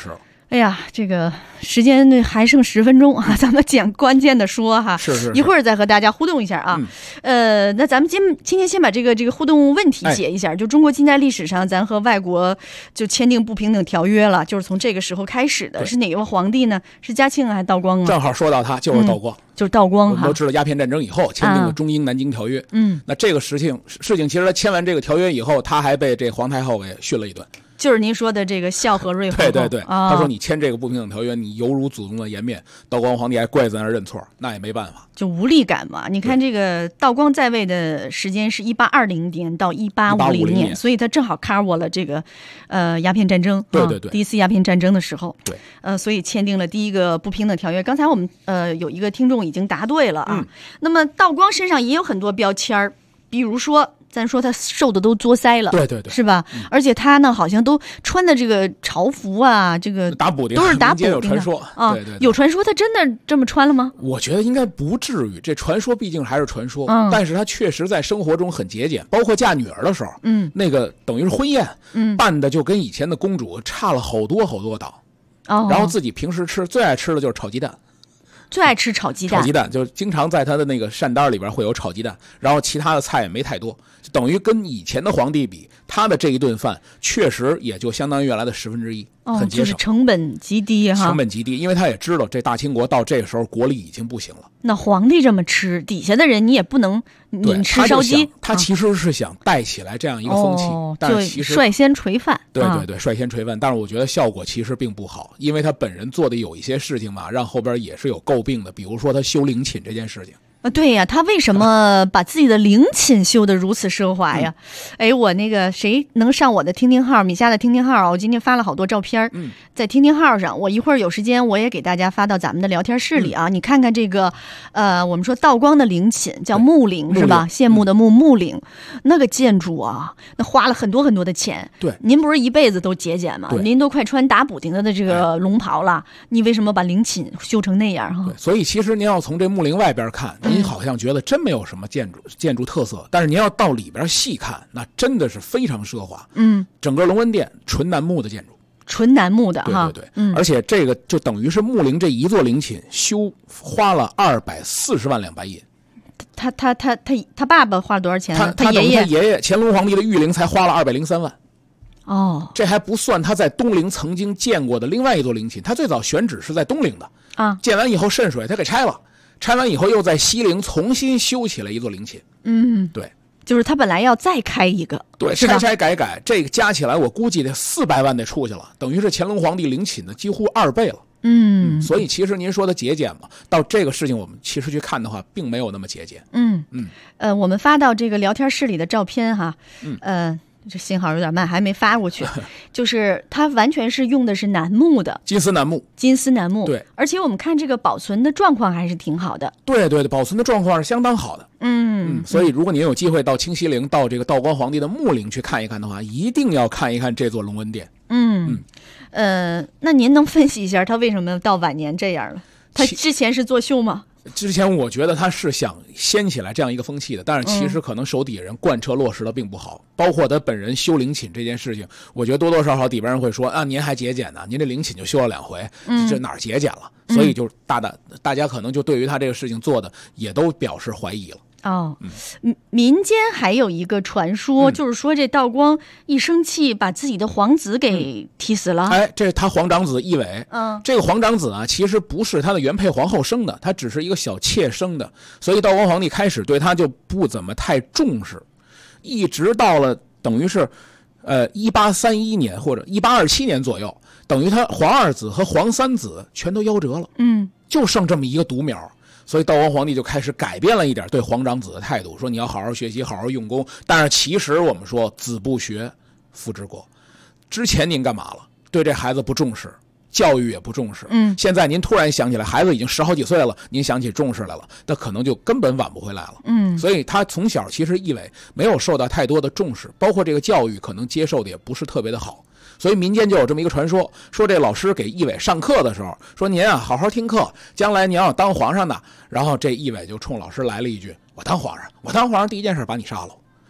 哎呀，这个时间还剩10分钟啊，咱们讲关键的说哈， 是一会儿再和大家互动一下啊。那咱们今天先把这个互动问题解一下，就中国近代历史上，咱和外国就签订不平等条约了，就是从这个时候开始的，是哪位皇帝呢？是嘉庆还是道光啊？ 正好说到他，就是道光。 就是道光哈， 我们都知道鸦片战争以后签订了中英南京条约。那这个事情，其实他签完这个条约以后，他还被这皇太后给训了一顿。 就是您说的这个孝和瑞皇后。 对，他说你签这个不平等条约，你犹如祖宗的颜面。道光皇帝还跪在那儿认错，那也没办法， 就无力感嘛。你看这个道光在位的时间是1820年到1850年，所以他正好 cover 了这个鸦片战争。 对， 第一次鸦片战争的时候。 对， 所以签订了第一个不平等条约。刚才我们有一个听众已经答对了啊。那么道光身上也有很多标签儿，比如说。咱说他瘦的都作腮了， 对， 是吧？而且他呢，好像都穿的这个朝服啊，这个打补丁都是打补丁的。 有传说啊， 对， 有传说他真的这么穿了吗？ 我觉得应该不至于，这传说毕竟还是传说。但是他确实在生活中很节俭，包括嫁女儿的时候，那个等于是婚宴，办的就跟以前的公主差了好多档。然后自己平时最爱吃的就是炒鸡蛋。 最爱吃炒鸡蛋， 就是经常在他的那个膳单里边会有炒鸡蛋，然后其他的菜也没太多，就等于跟以前的皇帝比，他的这一顿饭确实也就相当于原来的1/10，很节省， 就是成本极低哈。 成本极低，因为他也知道这大清国到这个时候国力已经不行了。 那皇帝这么吃，底下的人你也不能你吃烧鸡。 他其实是想带起来这样一个风气，但是其实率先垂范。 对，率先垂范，但是我觉得效果其实并不好，因为他本人做的有一些事情嘛，让后边也是有诟病的，比如说他修陵寝这件事情。 对呀，他为什么把自己的陵寝修得如此奢华呀？我那个谁能上我的听听号，米夏的听听号，我今天发了好多照片，在听听号上，我一会儿有时间我也给大家发到咱们的聊天室里啊。你看看这个，我们说道光的陵寝叫木陵是吧？羡慕的木陵，那个建筑啊，那花了很多的钱。 对， 您不是一辈子都节俭吗？您都快穿打补丁的这个龙袍了，你为什么把陵寝修成那样哈？ 对，所以其实您要从这木陵外边看，您好像觉得真没有什么建筑特色，但是您要到里边细看，那真的是非常奢华。整个隆恩殿纯楠木的建筑， 纯楠木的哈。 对，而且这个就等于是木陵这一座陵寝花了240万两白银。 他爸爸花了多少钱呢？ 他爷爷乾隆皇帝的御陵才花了203万。这还不算他在东陵曾经建过的另外一座陵寝，他最早选址是在东陵的啊， 建完以后渗水，他给拆了。拆完以后，又在西陵重新修起了一座陵寝。对， 就是他本来要再开一个， 对，拆改，这个加起来我估计得400万得出去了，等于是乾隆皇帝陵寝的几乎2倍了。所以其实您说的节俭嘛，到这个事情我们其实去看的话，并没有那么节俭。 我们发到这个聊天室里的照片哈，这信号有点慢，还没发过去。就是它完全是用的是楠木的， 金丝楠木。 对，而且我们看这个保存的状况还是挺好的。 对，保存的状况是相当好的。所以如果您有机会到清西陵，到这个道光皇帝的墓陵去看一看的话，一定要看一看这座隆恩殿。 那您能分析一下他为什么到晚年这样了？他之前是作秀吗？ 之前我觉得他是想掀起来这样一个风气的，但是其实可能手底下人贯彻落实的并不好，包括他本人修陵寝这件事情，我觉得多多少少底边人会说啊，您还节俭呢，您这陵寝就修了2回，这哪儿节俭了？所以就大家可能就对于他这个事情做的也都表示怀疑了。 民间还有一个传说，就是说这道光一生气把自己的皇子给踢死了。 这是他皇长子奕纬。这个皇长子啊，其实不是他的原配皇后生的，他只是一个小妾生的，所以道光皇帝开始对他就不怎么太重视，一直到了等于是1831年或者1827年左右，等于他皇二子和皇三子全都夭折了。就剩这么一个独苗。所以道光皇帝就开始改变了一点对皇长子的态度，说你要好好学习，好好用功。但是其实我们说子不学，父之过。之前您干嘛了？对这孩子不重视，教育也不重视。现在您突然想起来，孩子已经10好几岁了，您想起重视来了，那可能就根本挽不回来了。所以他从小其实奕纬没有受到太多的重视，包括这个教育可能接受的也不是特别的好。所以民间就有这么一个传说，说这老师给奕纬上课的时候说，您啊好好听课，将来您要当皇上的。然后这奕纬就冲老师来了一句，我当皇上第一件事把你杀了。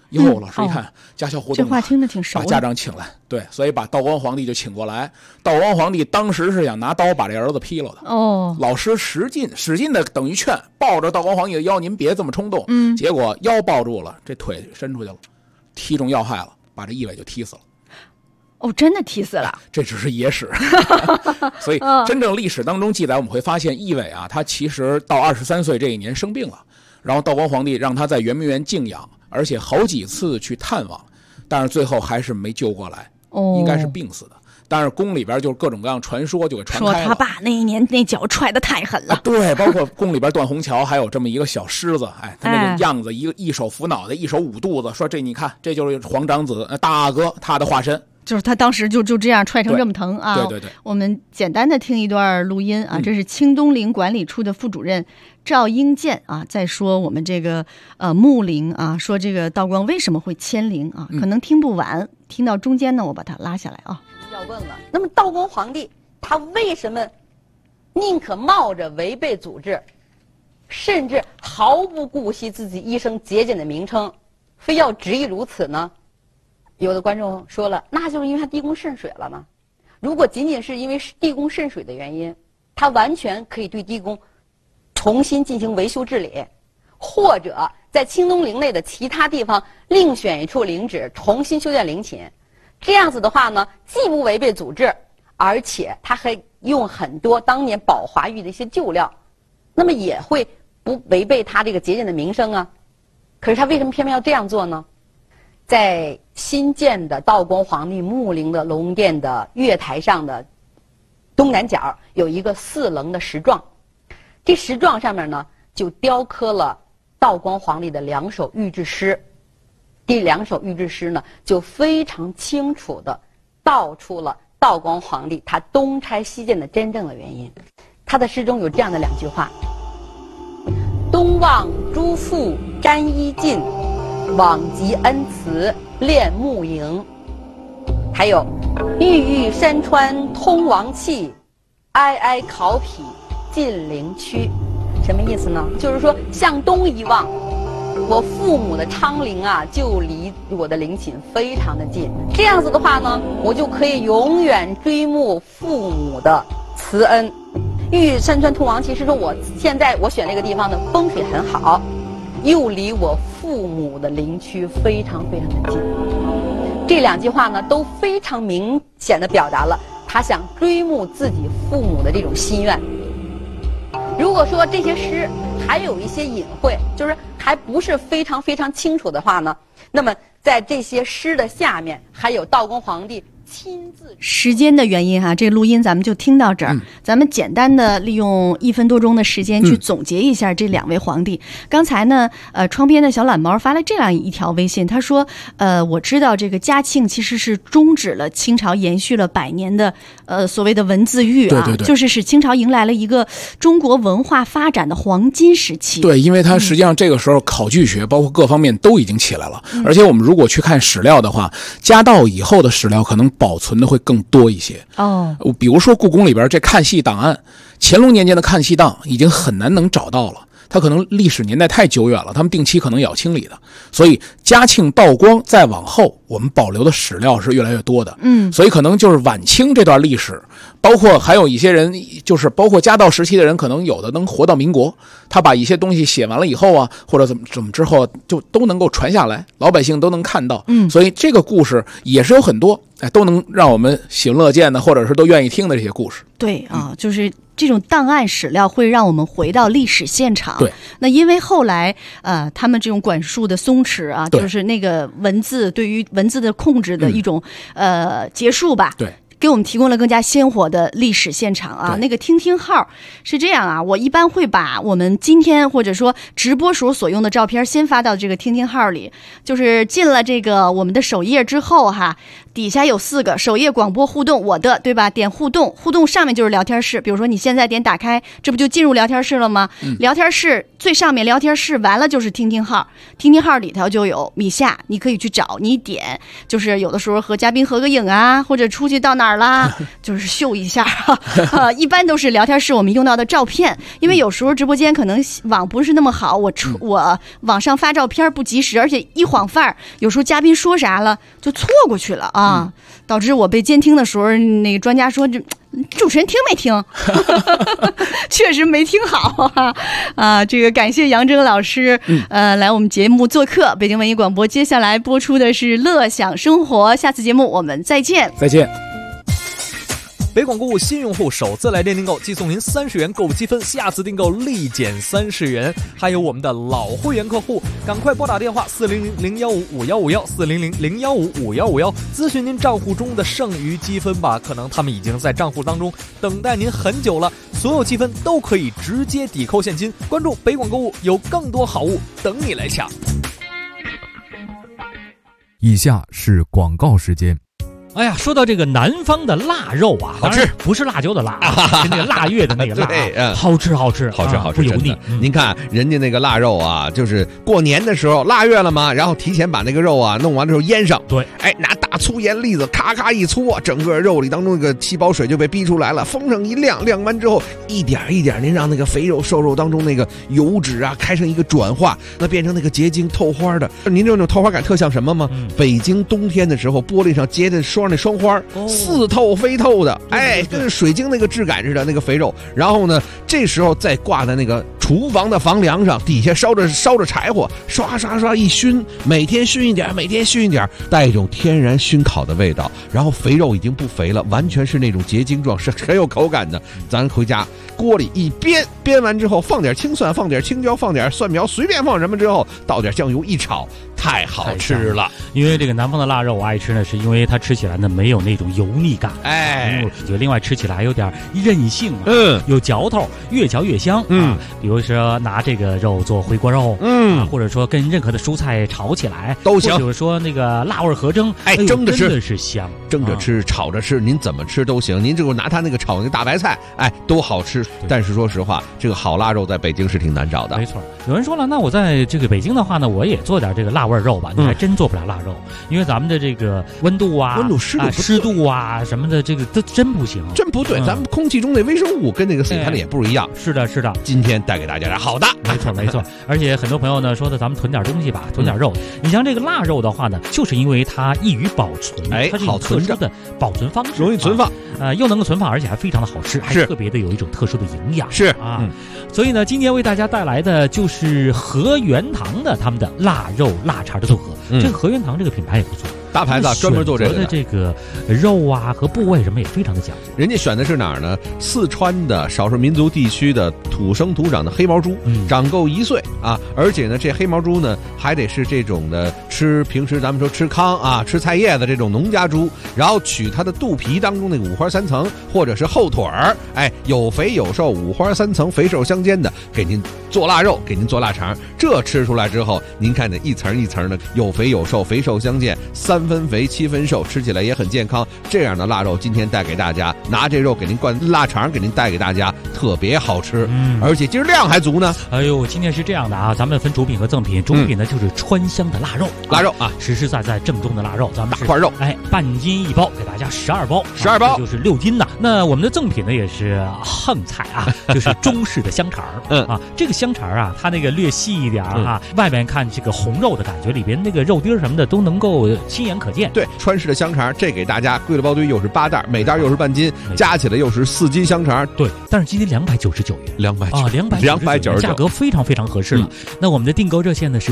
哟，老师一看驾校活动， 这话听着挺熟， 把家长请来，对，所以把道光皇帝就请过来。道光皇帝当时是想拿刀把这儿子劈了的。老师使劲的等于劝，抱着道光皇帝的腰，您别这么冲动。结果腰抱住了，这腿伸出去了，踢中要害了，把这义伟就踢死了。 真的踢死了， 这只是野史。所以真正历史当中记载，我们会发现义伟啊，他其实到23岁这一年生病了，然后道光皇帝让他在圆明园静养，而且好几次去探望，但是最后还是没救过来，应该是病死的。但是宫里边就各种各样传说就给传开了， 说他爸那一年那脚踹得太狠了。 对，包括宫里边断虹桥还有这么一个小狮子，他那个样子，一手扶脑袋，一手捂肚子，说这你看，这就是皇长子大阿哥他的化身。 就是他当时就这样踹成这么疼啊！ 对， 我们简单的听一段录音啊，这是清东陵管理处的副主任赵英建啊，在说我们这个墓陵啊，说这个道光为什么会迁陵啊，可能听不完，听到中间呢，我把它拉下来啊。 要问了，那么道光皇帝他为什么宁可冒着违背祖制，甚至毫不顾惜自己一生节俭的名称，非要执意如此呢？有的观众说了，那就是因为他地宫渗水了嘛。如果仅仅是因为地宫渗水的原因，他完全可以对地宫重新进行维修治理，或者在清东陵内的其他地方另选一处陵址重新修建陵寝。这样子的话呢，既不违背祖制，而且他还用很多当年宝华玉的一些旧料，那么也会不违背他这个节俭的名声啊。可是他为什么偏偏要这样做呢？在新建的道光皇帝墓陵的龙殿的月台上的东南角有一个4棱的石状，这石状上面呢就雕刻了道光皇帝的2首御制诗。这2首御制诗呢就非常清楚地道出了道光皇帝他东拆西建的真正的原因。他的诗中有这样的2句话：东望诸父沾衣襟，往极恩慈炼木营。还有郁郁山川通王气，哀哀考妣进陵区。什么意思呢？就是说向东一望，我父母的昌陵啊就离我的陵寝非常的近，这样子的话呢，我就可以永远追慕父母的慈恩。郁郁山川通王气是说我现在我选这个地方的风水很好，又离我父母的陵区非常非常的近。这2句话呢都非常明显的表达了他想追慕自己父母的这种心愿。如果说这些诗还有一些隐晦，就是还不是非常非常清楚的话呢，那么在这些诗的下面还有道光皇帝亲自。 时间的原因哈，这个录音咱们就听到这儿。咱们简单的利用1分多钟的时间去总结一下这2位皇帝。刚才呢，窗边的小懒猫发了这样一条微信，他说，我知道这个嘉庆其实是终止了清朝延续了100年的所谓的文字狱啊，对，就是使清朝迎来了一个中国文化发展的黄金时期。 对，因为它实际上这个时候考据学包括各方面都已经起来了，而且我们如果去看史料的话，嘉道以后的史料可能保存的会更多一些。比如说故宫里边这看戏档案，乾隆年间的看戏档已经很难能找到了，它可能历史年代太久远了，他们定期可能也要清理的。所以嘉庆道光再往后我们保留的史料是越来越多的。所以可能就是晚清这段历史，包括还有一些人，就是包括嘉道时期的人，可能有的能活到民国，他把一些东西写完了以后啊，或者怎么之后就都能够传下来，老百姓都能看到。所以这个故事也是有很多都能让我们喜闻乐见的，或者是都愿意听的这些故事。 对啊，就是这种档案史料会让我们回到历史现场。 对， 那因为后来他们这种管束的松弛啊，就是那个文字对于文字的控制的一种结束吧。 对。 给我们提供了更加鲜活的历史现场啊！那个听听号是这样啊，我一般会把我们今天或者说直播时候所用的照片先发到这个听听号里，就是进了这个我们的首页之后哈， 底下有4个，首页广播互动，我的对吧？点互动，互动上面就是聊天室。比如说你现在点打开，这不就进入聊天室了吗？聊天室最上面聊天室完了就是听听号，听听号里头就有米夏，你可以去找，你点，就是有的时候和嘉宾合个影啊，或者出去到哪儿啦，就是秀一下一般都是聊天室我们用到的照片，因为有时候直播间可能网不是那么好，我网上发照片不及时，而且一晃范儿，有时候嘉宾说啥了就错过去了啊，导致我被监听的时候，那个专家说这主持人听没听？确实没听好啊！这个感谢杨铮老师，来我们节目做客。北京文艺广播接下来播出的是《乐享生活》，下次节目我们再见。 再见。 北广购物新用户首次来电订购，即送您30元购物积分，下次订购立减30元。还有我们的老会员客户，赶快拨打电话400-015-5151，400-015-5151，咨询您账户中的剩余积分吧。可能他们已经在账户当中等待您很久了，所有积分都可以直接抵扣现金。关注北广购物，有更多好物等你来抢。 以下是广告时间。 哎呀，说到这个南方的腊肉啊， 好吃， 不是腊酒的腊，是那个腊月的那个腊， 对， 好吃， 不油腻。您看人家那个腊肉啊，就是过年的时候腊月了嘛，然后提前把那个肉啊弄完的时候腌上， 对， 拿大粗盐粒子咔咔一搓，整个肉里当中那个气泡水就被逼出来了，风上一晾，晾完之后一点一点，您让那个肥肉瘦肉当中那个油脂啊开成一个转化，那变成那个结晶透花的。您知道那种透花感特像什么吗？北京冬天的时候玻璃上结的那双花，似透非透的，跟水晶那个质感似的那个肥肉。然后呢，这时候再挂在那个厨房的房梁上，底下烧着柴火，刷刷刷一熏，每天熏一点，带一种天然熏烤的味道。然后肥肉已经不肥了，完全是那种结晶状，是很有口感的。咱回家锅里一煸完之后，放点青蒜，放点青椒，放点蒜苗，随便放什么之后，倒点酱油一炒，太好吃了。 因为这个南方的腊肉我爱吃呢，是因为它吃起来呢没有那种油腻感，就另外吃起来有点韧性，有嚼头，越嚼越香，比如说拿这个肉做回锅肉，或者说跟任何的蔬菜炒起来都行， 或者说那个辣味合蒸， 蒸着吃真的是香， 蒸着吃，炒着吃，您怎么吃都行。您这个拿它那个炒那个大白菜，都好吃。但是说实话，这个好腊肉在北京是挺难找的。 没错，有人说了，那我在这个北京的话呢，我也做点这个辣味肉吧。你还真做不了腊肉，因为咱们的这个温度湿度啊什么的，这个都真不行， 真不对。咱们空气中的微生物跟那个死它的也不一样。 是的。 今天带给大家点好的， 没错。而且很多朋友呢说的，咱们囤点东西吧，囤点肉。你像这个腊肉的话呢，就是因为它易于保存，它是一种特殊的保存方式， 容易存放， 又能够存放，而且还非常的好吃，还特别的有一种特殊的营养。 是所以呢，今天为大家带来的就是和元堂的他们的腊肉腊肠的组合。这个和元堂这个品牌也不错， 大牌子专门做这个的。 这个肉啊和部位什么也非常的讲究。 人家选的是哪儿呢？四川的少数民族地区的土生土长的黑毛猪，长够1岁啊！而且呢，这黑毛猪呢还得是这种的平时咱们说吃糠啊、吃菜叶的这种农家猪，然后取它的肚皮当中那个五花3层，或者是后腿儿，有肥有瘦，五花3层，肥瘦相间的，给您做腊肉，给您做腊肠。这吃出来之后，您看这一层一层的，有肥有瘦，肥瘦相间，3分肥7分瘦，吃起来也很健康。这样的腊肉今天带给大家，拿这肉给您灌腊肠，给您带给大家，特别好吃，而且今儿量还足呢。 今天是这样的啊，咱们分主品和赠品。主品呢就是川香的腊肉啊，实实在在正宗的腊肉，咱们大块肉， 半斤1包，给大家12包，这就是6斤呐。那我们的赠品呢也是横菜啊，就是中式的香肠这个香肠啊，它那个略细一点外面看这个红肉的感觉，里边那个肉丁什么的都能够亲眼可见。 对，川式的香肠，这给大家归了包堆，又是8袋，每袋又是半斤，加起来又是4斤香肠。 对，但是今天299元，299元，价格非常非常合适了。那我们的订购热线呢是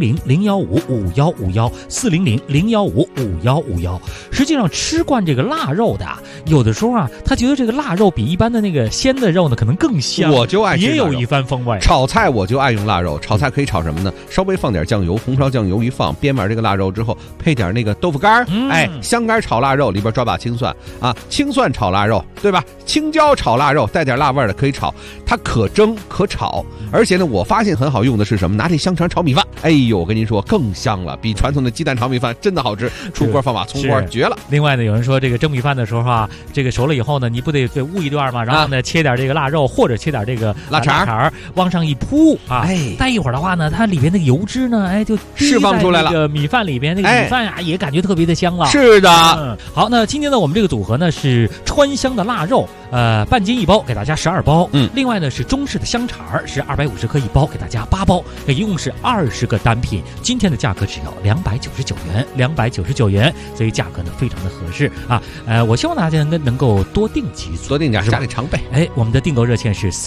400-015-5151，400-015-5151。实际上吃惯这个腊肉的有的时候啊，他觉得这个腊肉比一般的那个鲜的肉呢可能更香， 我就爱吃， 也有一番风味。 炒菜我就爱用腊肉，炒菜可以炒什么呢？稍微放点酱油，红烧酱油一放，煸完这个腊肉之后，配点那个豆腐干香干炒腊肉里边抓把青蒜啊，青蒜炒腊肉，对吧？青椒炒腊肉带点辣味的可以炒，它可蒸可炒，而且呢，我发现很好用的是什么？拿这香肠炒米饭，哎呦，我跟您说更香了，比传统的鸡蛋炒米饭真的好吃。出锅放把葱花绝了。 另外呢，有人说这个蒸米饭的时候啊，这个熟了以后呢，你不得煨一段吗？然后呢，切点这个腊肉或者切点这个腊肠往上一铺啊，待一会儿的话呢，它里边那个油脂呢，就释放出来了。 这个米饭里边那个米饭呀，也感觉特别的香了。 是的， 好，那今天呢，我们这个组合呢是川香的腊肉，半斤1包，给大家12包。另外呢是中式的香肠是250克1包，给大家8包，一共是20个单品。今天的价格只要299元，所以价格呢非常的合适啊。我希望大家能够多订几组， 多订点，家里常备。 我们的订购热线是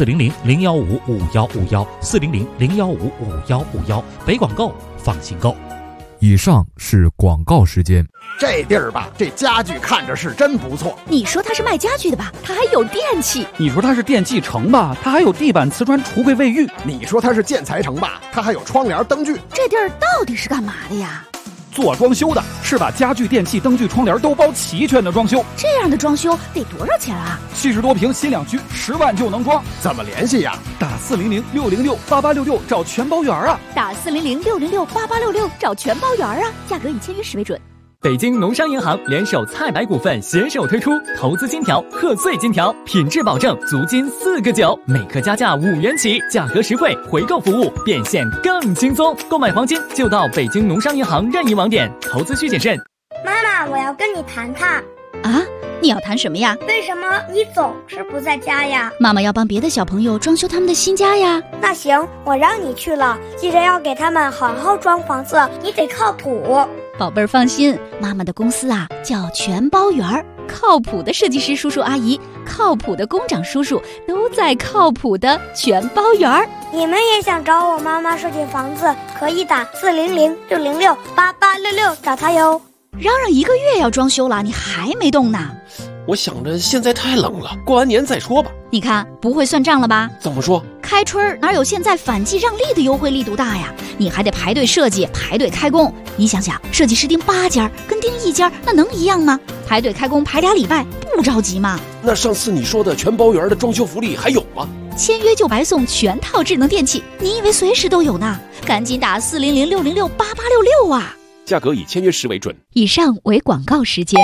400-015-5151，400-015-5151，北广购放心购。 以上是广告时间。 这地儿吧，这家具看着是真不错。 你说它是卖家具的吧，它还有电器。 你说它是电器城吧，它还有地板、瓷砖、橱柜、卫浴。 你说它是建材城吧，它还有窗帘、灯具。 这地儿到底是干嘛的呀？ 做装修的，是把家具、电器、灯具、窗帘都包齐全的装修。 这样的装修得多少钱啊 ？70多平新两居，10万就能装。 怎么联系呀？ 打400-606-8866找全包圆啊！ 打400-606-8866找全包圆啊！价格以签约时为准。 北京农商银行联手菜百股份携手推出投资金条、贺岁金条，品质保证，足金4个9，每克加价5元起，价格实惠，回购服务变现更轻松。购买黄金就到北京农商银行任意网点，投资需谨慎。 妈妈，我要跟你谈谈。 啊，你要谈什么呀？ 为什么你总是不在家呀？ 妈妈要帮别的小朋友装修他们的新家呀。 那行，我让你去了，记得要给他们好好装房子，你得靠谱。 宝贝儿放心，妈妈的公司啊叫全包圆儿，靠谱的设计师叔叔阿姨，靠谱的工长叔叔都在靠谱的全包圆儿。 你们也想找我妈妈设计房子，可以打400-606-8866找她哟。 嚷嚷1个月要装修了，你还没动呢？ 我想着现在太冷了，过完年再说吧。 你看不会算账了吧？ 怎么说？ 开春哪有现在反季让利的优惠力度大呀？你还得排队设计，排队开工。你想想，设计师盯8家跟盯1家那能一样吗？排队开工排2礼拜，不着急吗？ 那上次你说的全包圆的装修福利还有吗？ 签约就白送全套智能电器，你以为随时都有呢？赶紧打400-606-8866啊！ 价格以签约时为准。 以上为广告时间。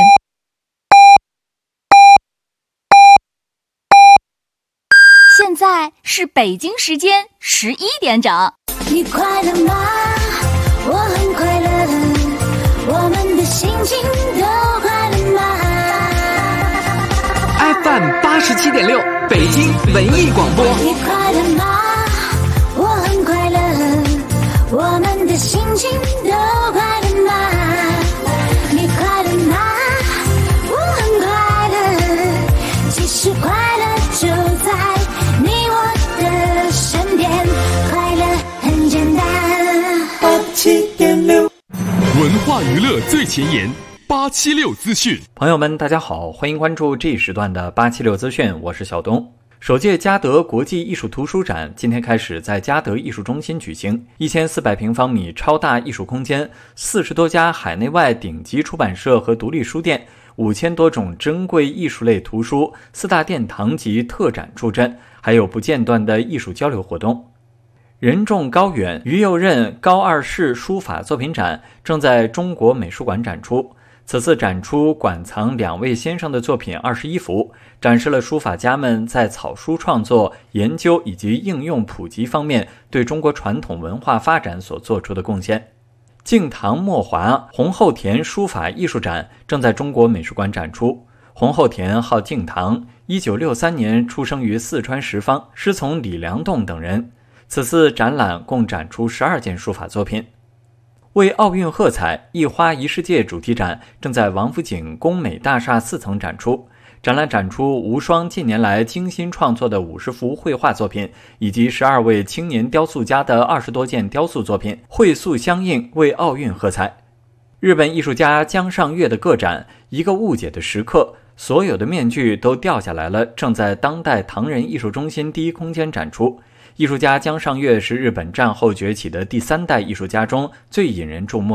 现在是北京时间11点整。 你快乐吗？我很快乐，我们的心情都快乐吗 ？FM 87.6，北京文艺广播。 你快乐吗？我很快乐，我们的心情都快乐吗？你快乐吗？我很快乐，其实快乐就在你我的身边，快乐很简单。 87.6，文化娱乐最前沿，876资讯。 朋友们，大家好，欢迎关注这一时段的876资讯，我是小东。首届嘉德国际艺术图书展今天开始在嘉德艺术中心举行，1400平方米超大艺术空间，40多家海内外顶级出版社和独立书店，5000多种珍贵艺术类图书，4大殿堂级特展助阵，还有不间断的艺术交流活动。任重高远于右任高2式书法作品展正在中国美术馆展出，此次展出馆藏2位先生的作品21幅，展示了书法家们在草书创作、研究以及应用普及方面对中国传统文化发展所做出的贡献。敬堂墨华洪后田书法艺术展正在中国美术馆展出。洪后田号敬堂，1963年出生于四川什邡，师从李良栋等人。此次展览共展出12件书法作品。为奥运喝彩，一花一世界主题展正在王府井工美大厦4层展出。展览展出无双近年来精心创作的50幅绘画作品，以及12位青年雕塑家的20多件雕塑作品，荟素相映，为奥运喝彩。日本艺术家江上月的个展《一个误解的时刻》，所有的面具都掉下来了，正在当代唐人艺术中心第一空间展出。艺术家江上月是日本战后崛起的第3代艺术家中最引人注目的。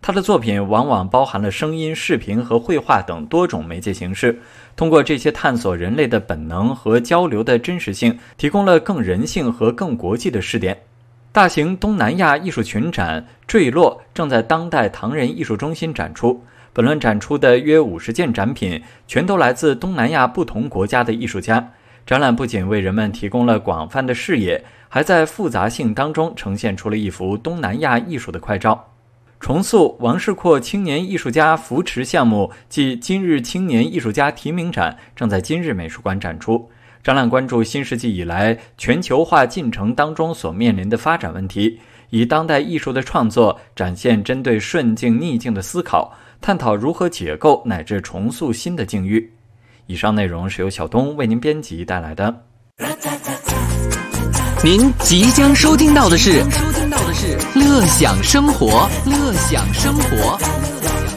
他的作品往往包含了声音、视频和绘画等多种媒介形式，通过这些探索人类的本能和交流的真实性，提供了更人性和更国际的视点。大型东南亚艺术群展《坠落》正在当代唐人艺术中心展出。本轮展出的约50件展品，全都来自东南亚不同国家的艺术家。展览不仅为人们提供了广泛的视野，还在复杂性当中呈现出了一幅东南亚艺术的快照。重塑王世阔青年艺术家扶持项目暨今日青年艺术家提名展正在今日美术馆展出。展览关注新世纪以来全球化进程当中所面临的发展问题，以当代艺术的创作展现针对顺境逆境的思考，探讨如何解构乃至重塑新的境遇。以上内容是由小东为您编辑带来的。 您即将收听到的是乐享生活，乐享生活。